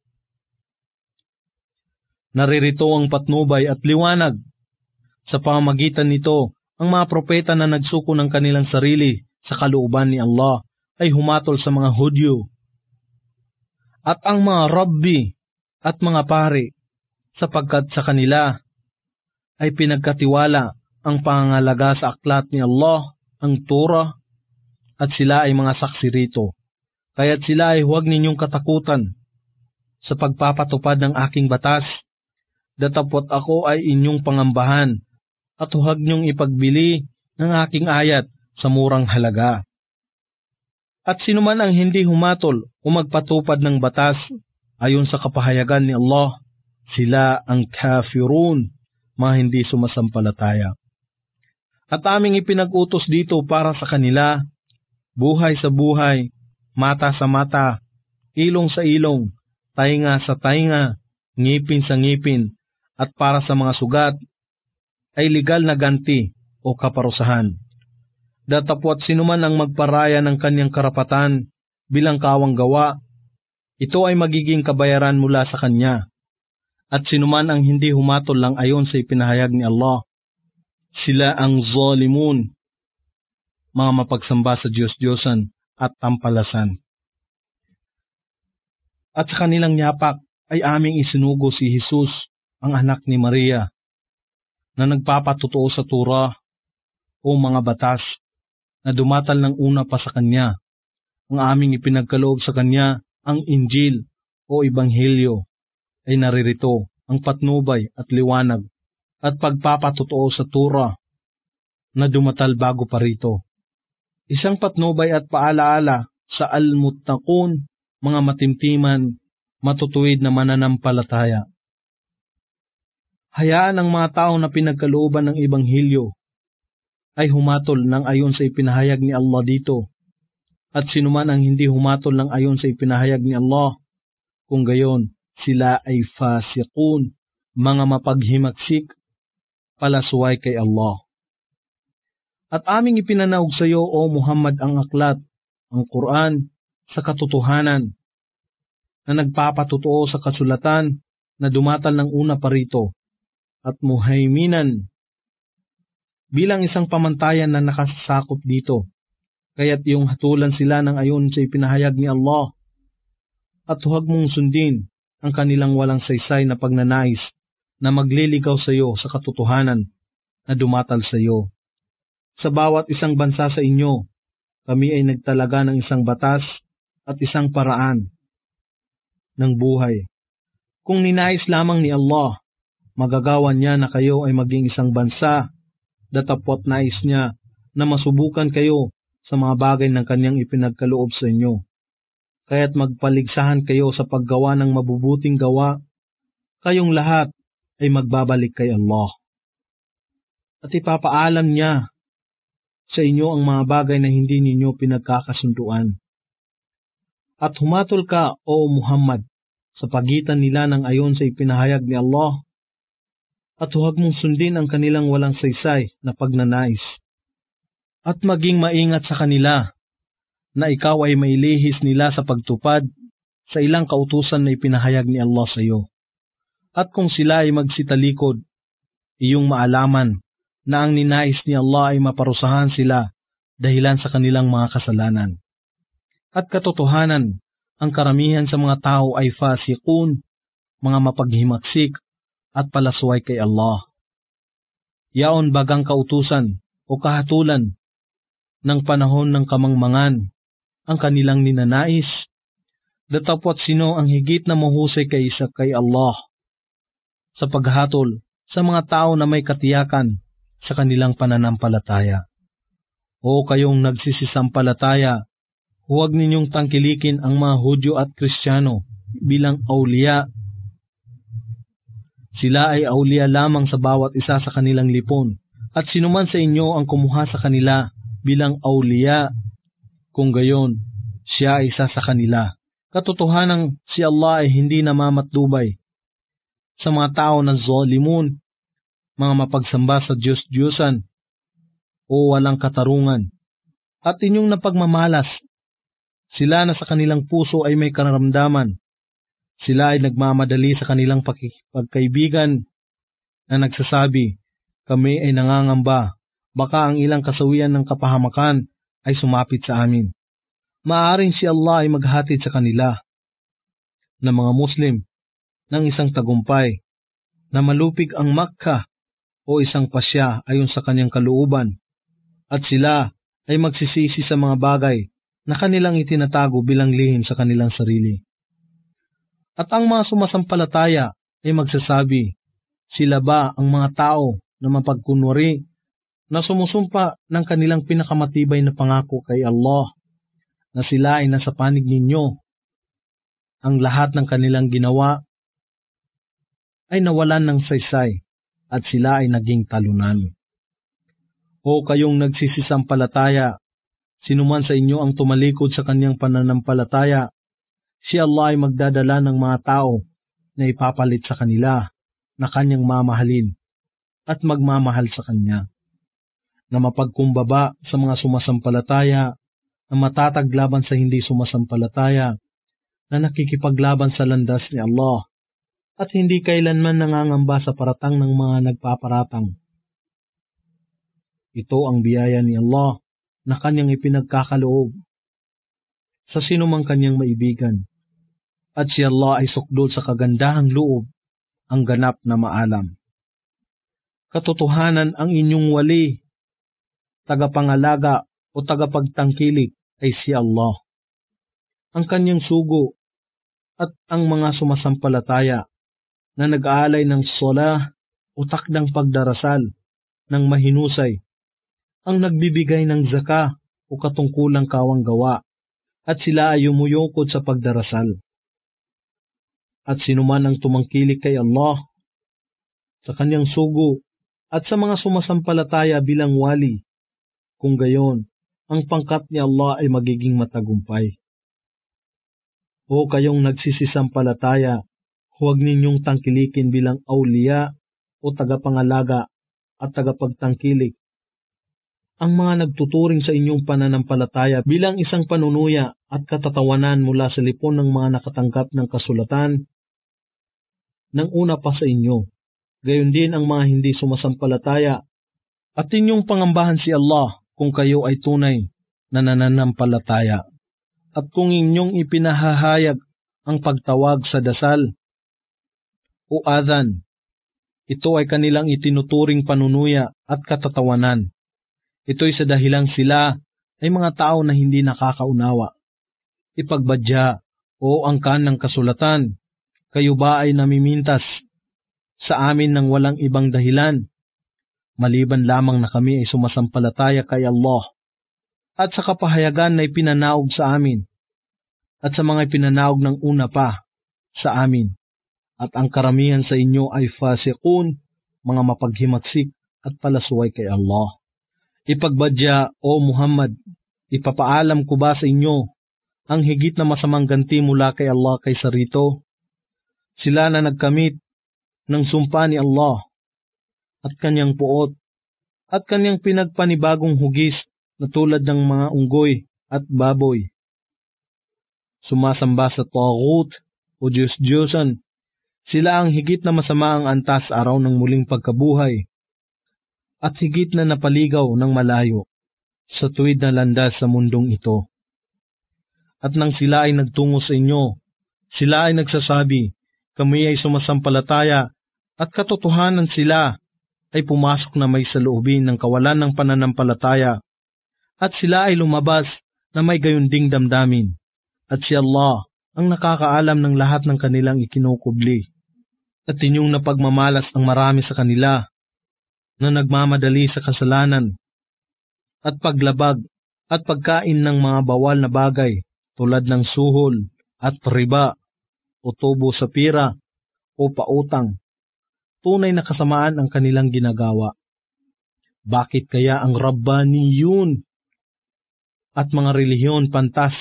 Naririto ang patnubay at liwanag. Sa pamamagitan nito, ang mga propeta na nagsuko ng kanilang sarili sa kalooban ni Allah ay humatol sa mga Hudyo. At ang mga rabbi at mga pari, sapagkat sa kanila ay pinagkatiwala ang pangangalaga sa aklat ni Allah, ang Torah, at sila ay mga saksi rito. Kaya't sila ay huwag ninyong katakutan sa pagpapatupad ng aking batas, datapot ako ay inyong pangambahan, at huwag niyong ipagbili ng aking ayat sa murang halaga. At sino man ang hindi humatol o magpatupad ng batas ayon sa kapahayagan ni Allah, sila ang kafirun, mga hindi sumasampalataya. At aming ipinag-utos dito para sa kanila, buhay sa buhay, mata sa mata, ilong sa ilong, tainga sa tainga, ngipin sa ngipin, at para sa mga sugat, ay legal na ganti o kaparusahan. Datapwat sino man ang magparaya ng kanyang karapatan bilang kawang gawa, ito ay magiging kabayaran mula sa kanya. At sino man ang hindi humatol lang ayon sa ipinahayag ni Allah, sila ang zalimun, mga mapagsamba sa Diyos-Diyosan at tampalasan. At sa kanilang yapak ay aming isinugo si Jesus, ang anak ni Maria, na nagpapatotoo sa Torah o mga batas, na dumatal ng una pa sa kanya. Ang aming ipinagkaloob sa kanya, ang Injil o Ebanghelyo, ay naririto ang patnubay at liwanag at pagpapatotoo sa Torah na dumatal bago pa rito. Isang patnubay at paalaala sa al-muttaqun, mga matimtiman, matutuwid na mananampalataya. Hayaan ang mga tao na pinagkalooban ng Ebanghelyo ay humatol ng ayon sa ipinahayag ni Allah dito, at sinuman ang hindi humatol ng ayon sa ipinahayag ni Allah, kung gayon, sila ay fasiqun, mga mapaghimaksik, palasuway kay Allah. At aming ipinanaog sa iyo, O Muhammad, ang aklat, ang Quran, sa katotohanan, na nagpapatotoo sa kasulatan na dumatal ng una pa rito, at muhaiminan, bilang isang pamantayan na nakasakop dito. Kaya't iyong hatulan sila ng ayon sa ipinahayag ni Allah, at huwag mong sundin ang kanilang walang saysay na pagnanais na magliligaw sa iyo sa katotohanan na dumatal sa iyo. Sa bawat isang bansa sa inyo, kami ay nagtalaga ng isang batas at isang paraan ng buhay. Kung ninais lamang ni Allah, magagawa niya na kayo ay maging isang bansa, datapwat nais niya na masubukan kayo sa mga bagay ng kanyang ipinagkaloob sa inyo. Kaya't magpaligsahan kayo sa paggawa ng mabubuting gawa, kayong lahat ay magbabalik kay Allah. At ipapaalam niya sa inyo ang mga bagay na hindi ninyo pinagkakasunduan. At humatol ka, O Muhammad, sa pagitan nila ng ayon sa ipinahayag ni Allah, at huwag mong sundin ang kanilang walang saysay na pagnanais. At maging maingat sa kanila, na ikaw ay mailihis nila sa pagtupad sa ilang kautusan na ipinahayag ni Allah sa iyo. At kung sila ay magsitalikod, iyong maalaman na ang ninais ni Allah ay maparusahan sila dahilan sa kanilang mga kasalanan. At katotohanan, ang karamihan sa mga tao ay fasikun, mga mapaghimaksik at palasway kay Allah. Yaon bagang kautusan o kahatulan ng panahon ng kamangmangan ang kanilang ninanais, datapwat sino ang higit na mahusay kaysa kay Allah sa paghatol sa mga tao na may katiyakan sa kanilang pananampalataya. O kayong nagsisisampalataya, huwag ninyong tangkilikin ang mga Hudyo at Kristiyano bilang awliya. Sila ay awliya lamang sa bawat isa sa kanilang lipon, at sinuman sa inyo ang kumuha sa kanila bilang awliya, kung gayon, siya ay isa sa kanila. Katotohanang si Allah ay hindi namamatdubay sa mga tao na zalimun, mga mapagsamba sa Diyos-Diyosan o walang katarungan, at inyong napagmamalas. Sila na sa kanilang puso ay may karamdaman. Sila ay nagmamadali sa kanilang pagkaibigan na nagsasabi, kami ay nangangamba, baka ang ilang kasawian ng kapahamakan ay sumapit sa amin. Maaring si Allah ay maghatid sa kanila na mga Muslim ng isang tagumpay na malupig ang Makkah o isang pasya ayon sa kanyang kalooban, at sila ay magsisisi sa mga bagay na kanilang itinatago bilang lihim sa kanilang sarili. At ang mga sumasampalataya ay magsasabi, sila ba ang mga tao na mapagkunwari na sumusumpa ng kanilang pinakamatibay na pangako kay Allah, na sila ay nasa panig ninyo. Ang lahat ng kanilang ginawa ay nawalan ng saysay at sila ay naging talunan. O kayong nagsisisampalataya, sinuman sa inyo ang tumalikod sa kanyang pananampalataya, si Allah ay magdadala ng mga tao na ipapalit sa kanila na kanyang mamahalin at magmamahal sa kanya, na mapagkumbaba sa mga sumasampalataya, na matataglaban sa hindi sumasampalataya, na nakikipaglaban sa landas ni Allah, at hindi kailanman nangangamba sa paratang ng mga nagpaparatang. Ito ang biyaya ni Allah na kanyang ipinagkakaloob sa sinumang kanyang maibigan, at si Allah ay sukdol sa kagandahang loob, ang ganap na maalam. Katotohanan ang inyong wali, tagapangalaga o tagapagtangkilik ay si Allah. Ang kanyang sugo at ang mga sumasampalataya na nag-aalay ng sola o takdang pagdarasal ng mahinusay, ang nagbibigay ng zaka o katungkulang kawang gawa, at sila ay umuyukod sa pagdarasal. At sinuman ang tumangkilik kay Allah, sa kanyang sugo, at sa mga sumasampalataya bilang wali, kung gayon, ang pangkat ni Allah ay magiging matagumpay. O kayong nagsisisampalataya, huwag ninyong tangkilikin bilang awliya o tagapangalaga at tagapagtangkilik ang mga nagtuturing sa inyong pananampalataya bilang isang panunuya at katatawanan mula sa lipon ng mga nakatanggap ng kasulatan ng una pa sa inyo. Gayon din ang mga hindi sumasampalataya, at inyong pangambahan si Allah kung kayo ay tunay na nananampalataya. At kung inyong ipinahahayag ang pagtawag sa dasal o adhan. Ito ay kanilang itinuturing panunuya at katatawanan. Ito'y sa dahilang sila ay mga tao na hindi nakakaunawa. Ipagbadya o angkan ng kasulatan, kayo ba ay namimintas sa amin ng walang ibang dahilan, maliban lamang na kami ay sumasampalataya kay Allah at sa kapahayagan na ipinanaog sa amin at sa mga ipinanaog ng una pa sa amin, at ang karamihan sa inyo ay fasiqun, mga mapaghimaksik at palasuway kay Allah. Ipagbadya, O Muhammad, ipapaalam ko ba sa inyo ang higit na masamang ganti mula kay Allah kaysa rito? Sila na nagkamit ng sumpa ni Allah at kanyang puot at kanyang pinagpanibagong hugis na tulad ng mga unggoy at baboy. Sumasamba sa taghut o Diyos-Diyosan, sila ang higit na masama ang antas araw ng muling pagkabuhay at higit na napaligaw ng malayo sa tuwid na landas sa mundong ito. At nang sila ay nagtungo sa inyo, sila ay nagsasabi, kami ay sumasampalataya, at katotohanan sila ay pumasok na may saloobin ng kawalan ng pananampalataya, at sila ay lumabas na may gayunding damdamin, at si Allah ang nakakaalam ng lahat ng kanilang ikinukubli. At inyong napagmamalas ang marami sa kanila na nagmamadali sa kasalanan at paglabag at pagkain ng mga bawal na bagay tulad ng suhol at riba o tubo sa pira o pautang. Tunay na kasamaan ang kanilang ginagawa. Bakit kaya ang Rabbaniyun at mga relihiyon pantas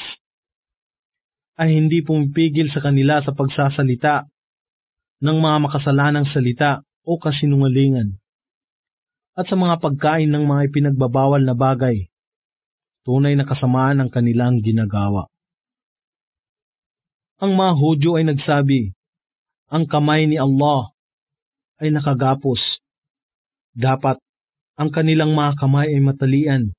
ay hindi pumipigil sa kanila sa pagsasalita ng mga makasalanang salita o kasinungalingan at sa mga pagkain ng mga ipinagbabawal na bagay? Tunay na kasamaan ang kanilang ginagawa. Ang mga Hudyo ay nagsabi, ang kamay ni Allah ay nakagapos. Dapat ang kanilang mga kamay ay matalian.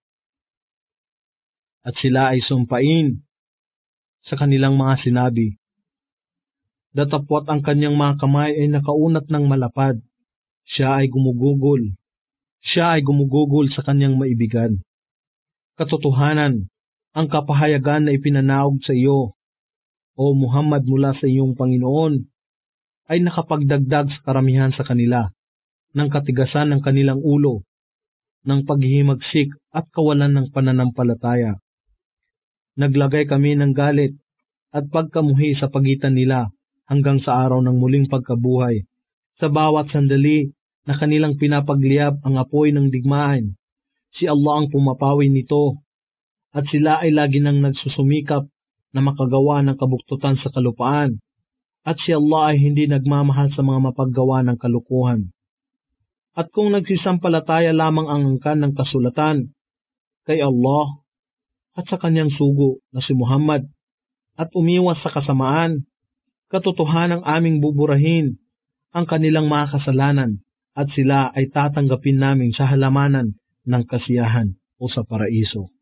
At sila ay sumpain sa kanilang mga sinabi. Datapwat ang kanyang mga kamay ay nakaunat ng malapad. Siya ay gumugugol. Siya ay gumugugol sa kanyang maibigan. Katotohanan, ang kapahayagan na ipinanaog sa iyo, O Muhammad, mula sa iyong Panginoon, ay nakapagdagdag sa karamihan sa kanila ng katigasan ng kanilang ulo, ng paghihimagsik at kawalan ng pananampalataya. Naglagay kami ng galit at pagkamuhi sa pagitan nila hanggang sa araw ng muling pagkabuhay. Sa bawat sandali na kanilang pinapagliyab ang apoy ng digmaan, si Allah ang pumapawi nito, at sila ay lagi nang nagsusumikap na makagawa ng kabuktutan sa kalupaan, at si Allah ay hindi nagmamahal sa mga mapaggawa ng kalukuhan. At kung nagsisampalataya lamang ang angkan ng kasulatan kay Allah at sa kanyang sugo na si Muhammad, at umiwas sa kasamaan, katotohanang aming buburahin ang kanilang mga kasalanan, at sila ay tatanggapin namin sa halamanan ng kasiyahan o sa paraiso.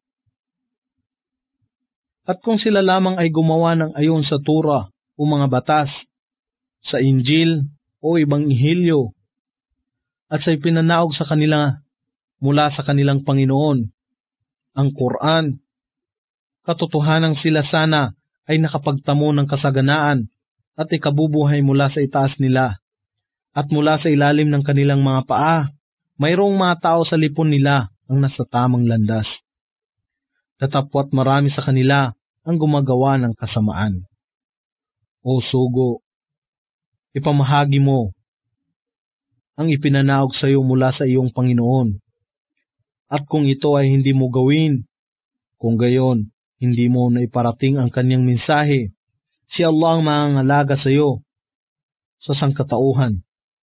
At kung sila lamang ay gumawa ng ayon sa Torah o mga batas, sa Injil o ibang ihilyo, at sa ipinanaog sa kanila mula sa kanilang Panginoon, ang Quran, katotohanang sila sana ay nakapagtamo ng kasaganaan at ikabubuhay mula sa itaas nila, at mula sa ilalim ng kanilang mga paa, mayroong mga tao sa lipon nila ang nasa tamang landas. Datapwat marami sa kanila ang gumagawa ng kasamaan. O sugo, ipamahagi mo ang ipinanaog sa iyo mula sa iyong Panginoon. At kung ito ay hindi mo gawin, kung gayon, hindi mo na iparating ang kanyang mensahe, si Allah ang mangangalaga sa iyo sa sangkatauhan.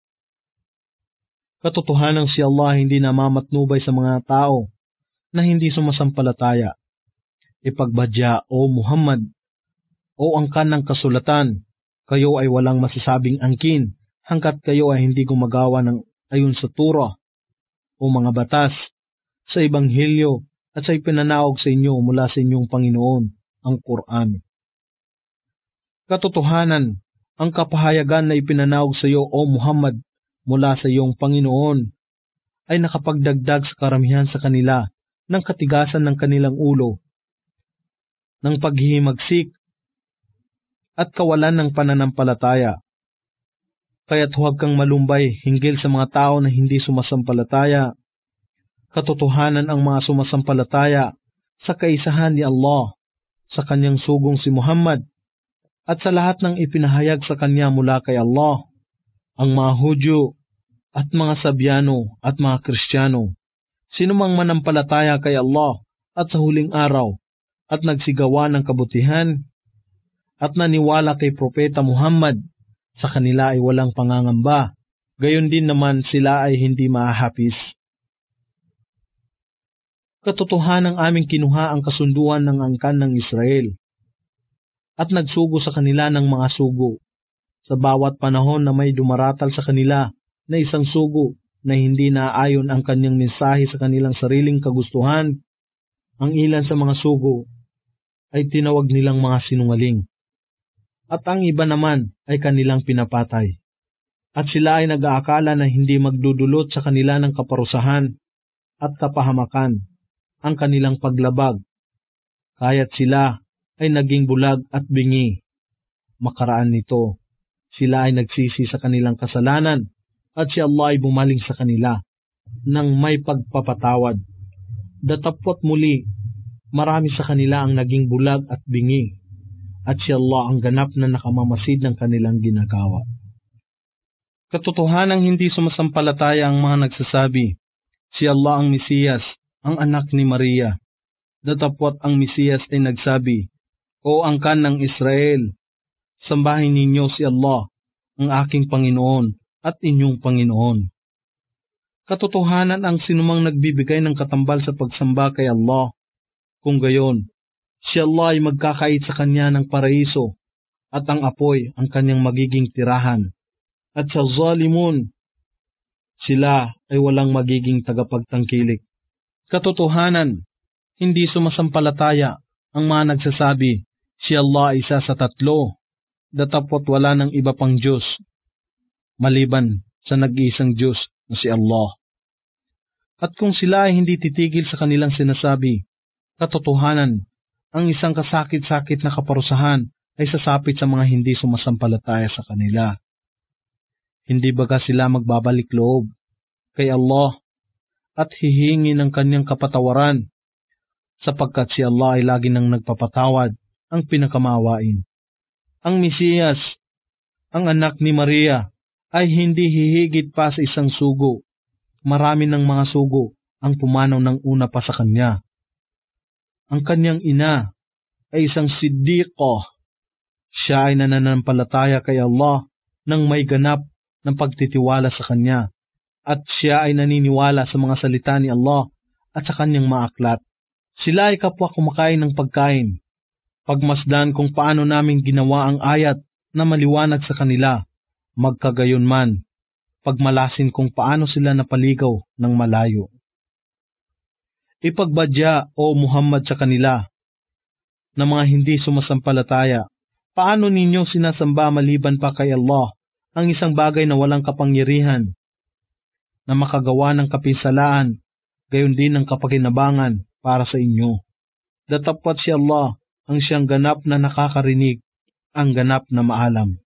Katotohanan si Allah hindi namamatnubay sa mga tao na hindi sumasampalataya. Ipagbadya, O Muhammad, o angkan ng kasulatan, kayo ay walang masasabing angkin hanggat kayo ay hindi gumagawa ng ayon sa Torah o mga batas, sa Ebanghelyo at sa ipinanaog sa inyo mula sa inyong Panginoon, ang Quran. Katotohanan, Ang kapahayagan na ipinanawag sa iyo, O Muhammad, mula sa iyong Panginoon, ay nakapagdagdag sa karamihan sa kanila ng katigasan ng kanilang ulo, ng paghihimagsik at kawalan ng pananampalataya. Kaya't huwag kang malumbay hinggil sa mga tao na hindi sumasampalataya. Katotohanan ang mga sumasampalataya sa kaisahan ni Allah, sa kanyang sugong si Muhammad, at sa lahat ng ipinahayag sa kanya mula kay Allah, ang mga Hudyo at mga Sabyano at mga Kristiyano. Sinumang manampalataya kay Allah at sa huling araw at nagsigawa ng kabutihan at naniwala kay Propeta Muhammad, sa kanila ay walang pangangamba. Gayon din naman sila ay hindi mahahapis. Katotohanang aming kinuha ang kasunduan ng angkan ng Israel at nagsugo sa kanila ng mga sugo. Sa bawat panahon na may dumaratal sa kanila na isang sugo na hindi naaayon ang kanyang mensahe sa kanilang sariling kagustuhan, ang ilan sa mga sugo ay tinawag nilang mga sinungaling, at ang iba naman ay kanilang pinapatay. At sila ay nag-aakala na hindi magdudulot sa kanila ng kaparusahan at kapahamakan ang kanilang paglabag, kaya't sila ay naging bulag at bingi. Makaraan nito, sila ay nagsisi sa kanilang kasalanan at si Allah ay bumaling sa kanila ng may pagpapatawad. Datapwat muli, marami sa kanila ang naging bulag at bingi, at si Allah ang ganap na nakamamasid ng kanilang ginagawa. Katotohanang hindi sumasampalataya ang mga nagsasabi, si Allah ang Mesiyas, ang anak ni Maria. Datapwat ang Mesiyas ay nagsabi, O angkan ng Israel, sambahin ninyo si Allah, ang aking Panginoon at inyong Panginoon. Katotohanan ang sinumang nagbibigay ng katambal sa pagsamba kay Allah. Kung gayon, si Allah ay magkakait sa kanya ng paraiso at ang apoy ang kanyang magiging tirahan. At sa zalimun, sila ay walang magiging tagapagtangkilik. Katotohanan, hindi sumasampalataya ang mga nagsasabi, si Allah ay isa sa tatlo, datapwat wala ng iba pang Diyos, maliban sa nag-iisang Diyos na si Allah. At kung sila ay hindi titigil sa kanilang sinasabi, katotohanan, ang isang kasakit-sakit na kaparusahan ay sasapit sa mga hindi sumasampalataya sa kanila. Hindi baga sila magbabalik loob kay Allah at hihingi ng kanyang kapatawaran, sapagkat si Allah ay lagi nang nagpapatawad, ang pinakamawain. Ang Mesiyas, ang anak ni Maria, ay hindi hihigit pa sa isang sugo. Marami ng mga sugo ang pumanaw ng una pa sa kanya. Ang kanyang ina ay isang siddiqo. Siya ay nananampalataya kay Allah nang may ganap ng pagtitiwala sa kanya, at siya ay naniniwala sa mga salita ni Allah at sa kanyang mga aklat. Sila ay kapwa kumakain ng pagkain. Pagmasdan kung paano namin ginawa ang ayat na maliwanag sa kanila, magkagayon man, pagmalasin kung paano sila napaligaw ng malayo. Ipagbadya, O Muhammad, sa kanila na mga hindi sumasampalataya, paano ninyo sinasamba maliban pa kay Allah ang isang bagay na walang kapangyarihan, na makagawa ng kapisalaan, gayon din ng kapakinabangan para sa inyo. Datapwat si Allah ang siyang ganap na nakakarinig, ang ganap na maalam.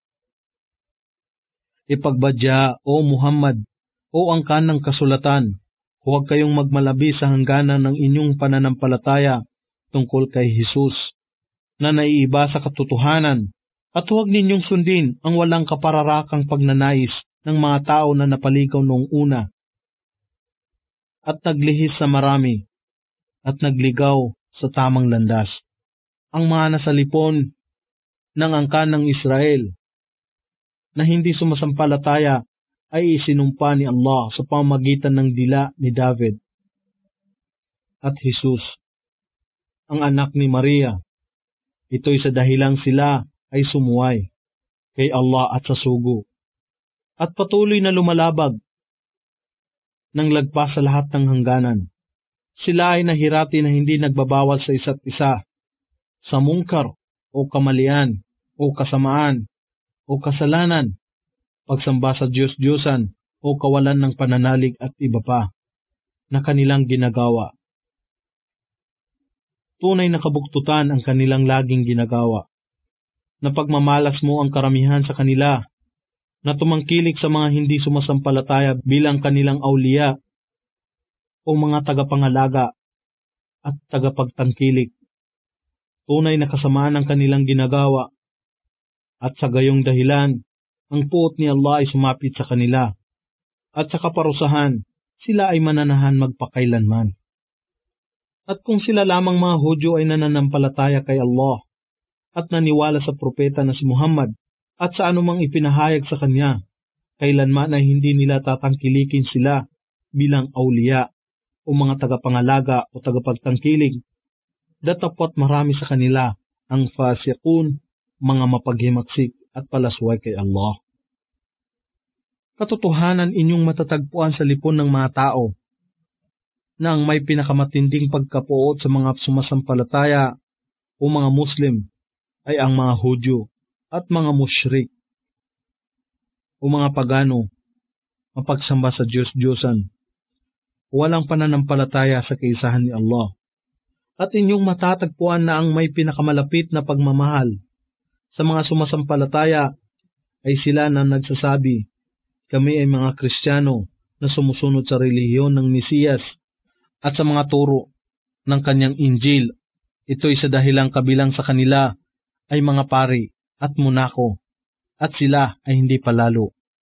Ipagbadya, O Muhammad, o angkan ng kasulatan, huwag kayong magmalabi sa hangganan ng inyong pananampalataya tungkol kay Jesus, na naiiba sa katotohanan, at huwag ninyong sundin ang walang kapararakang pagnanais ng mga tao na napaligaw noong una, at naglihis sa marami, at nagligaw sa tamang landas. Ang mga nasalipon ng angkan ng Israel na hindi sumasampalataya ay isinumpa ni Allah sa pamamagitan ng dila ni David at Jesus, ang anak ni Maria. Ito'y sa dahilang sila ay sumuway kay Allah at sa sugo, at patuloy na lumalabag ng lagpas sa lahat ng hangganan. Sila ay nahirati na hindi nagbabawal sa isa't isa, sa mungkar o kamalian o kasamaan, o kasalanan, pagsamba sa Diyos-Diyosan o kawalan ng pananalig at iba pa na kanilang ginagawa. Tunay na kabuktutan ang kanilang laging ginagawa, na pagmamalas mo ang karamihan sa kanila, na tumangkilik sa mga hindi sumasampalataya bilang kanilang awliya o mga tagapangalaga at tagapagtangkilik. Tunay na kasamaan ang kanilang ginagawa, at sa gayong dahilan, ang puot ni Allah ay sumapit sa kanila, at sa kaparusahan, sila ay mananahan magpakailanman. At kung sila lamang mga Hudyo ay nananampalataya kay Allah at naniwala sa propeta na si Muhammad at sa anumang ipinahayag sa kanya, kailanman ay hindi nila tatangkilikin sila bilang awliya o mga tagapangalaga o tagapagtangkilig. Datapwat marami sa kanila ang fasiqun, mga mapaghimaksik at palasway kay Allah. Katotohanan inyong matatagpuan sa lipon ng mga tao na ang may pinakamatinding pagkapuot sa mga sumasampalataya o mga Muslim ay ang mga Hudyo at mga musyrik o mga pagano, mapagsamba sa Diyos-Diyosan, walang pananampalataya sa kaisahan ni Allah. At inyong matatagpuan na ang may pinakamalapit na pagmamahal sa mga sumasampalataya ay sila na nagsasabi, kami ay mga Kristiyano na sumusunod sa relihiyon ng Mesiyas at sa mga turo ng kanyang Injil. Ito'y sa dahilang kabilang sa kanila ay mga pari at monako, at sila ay hindi palalo.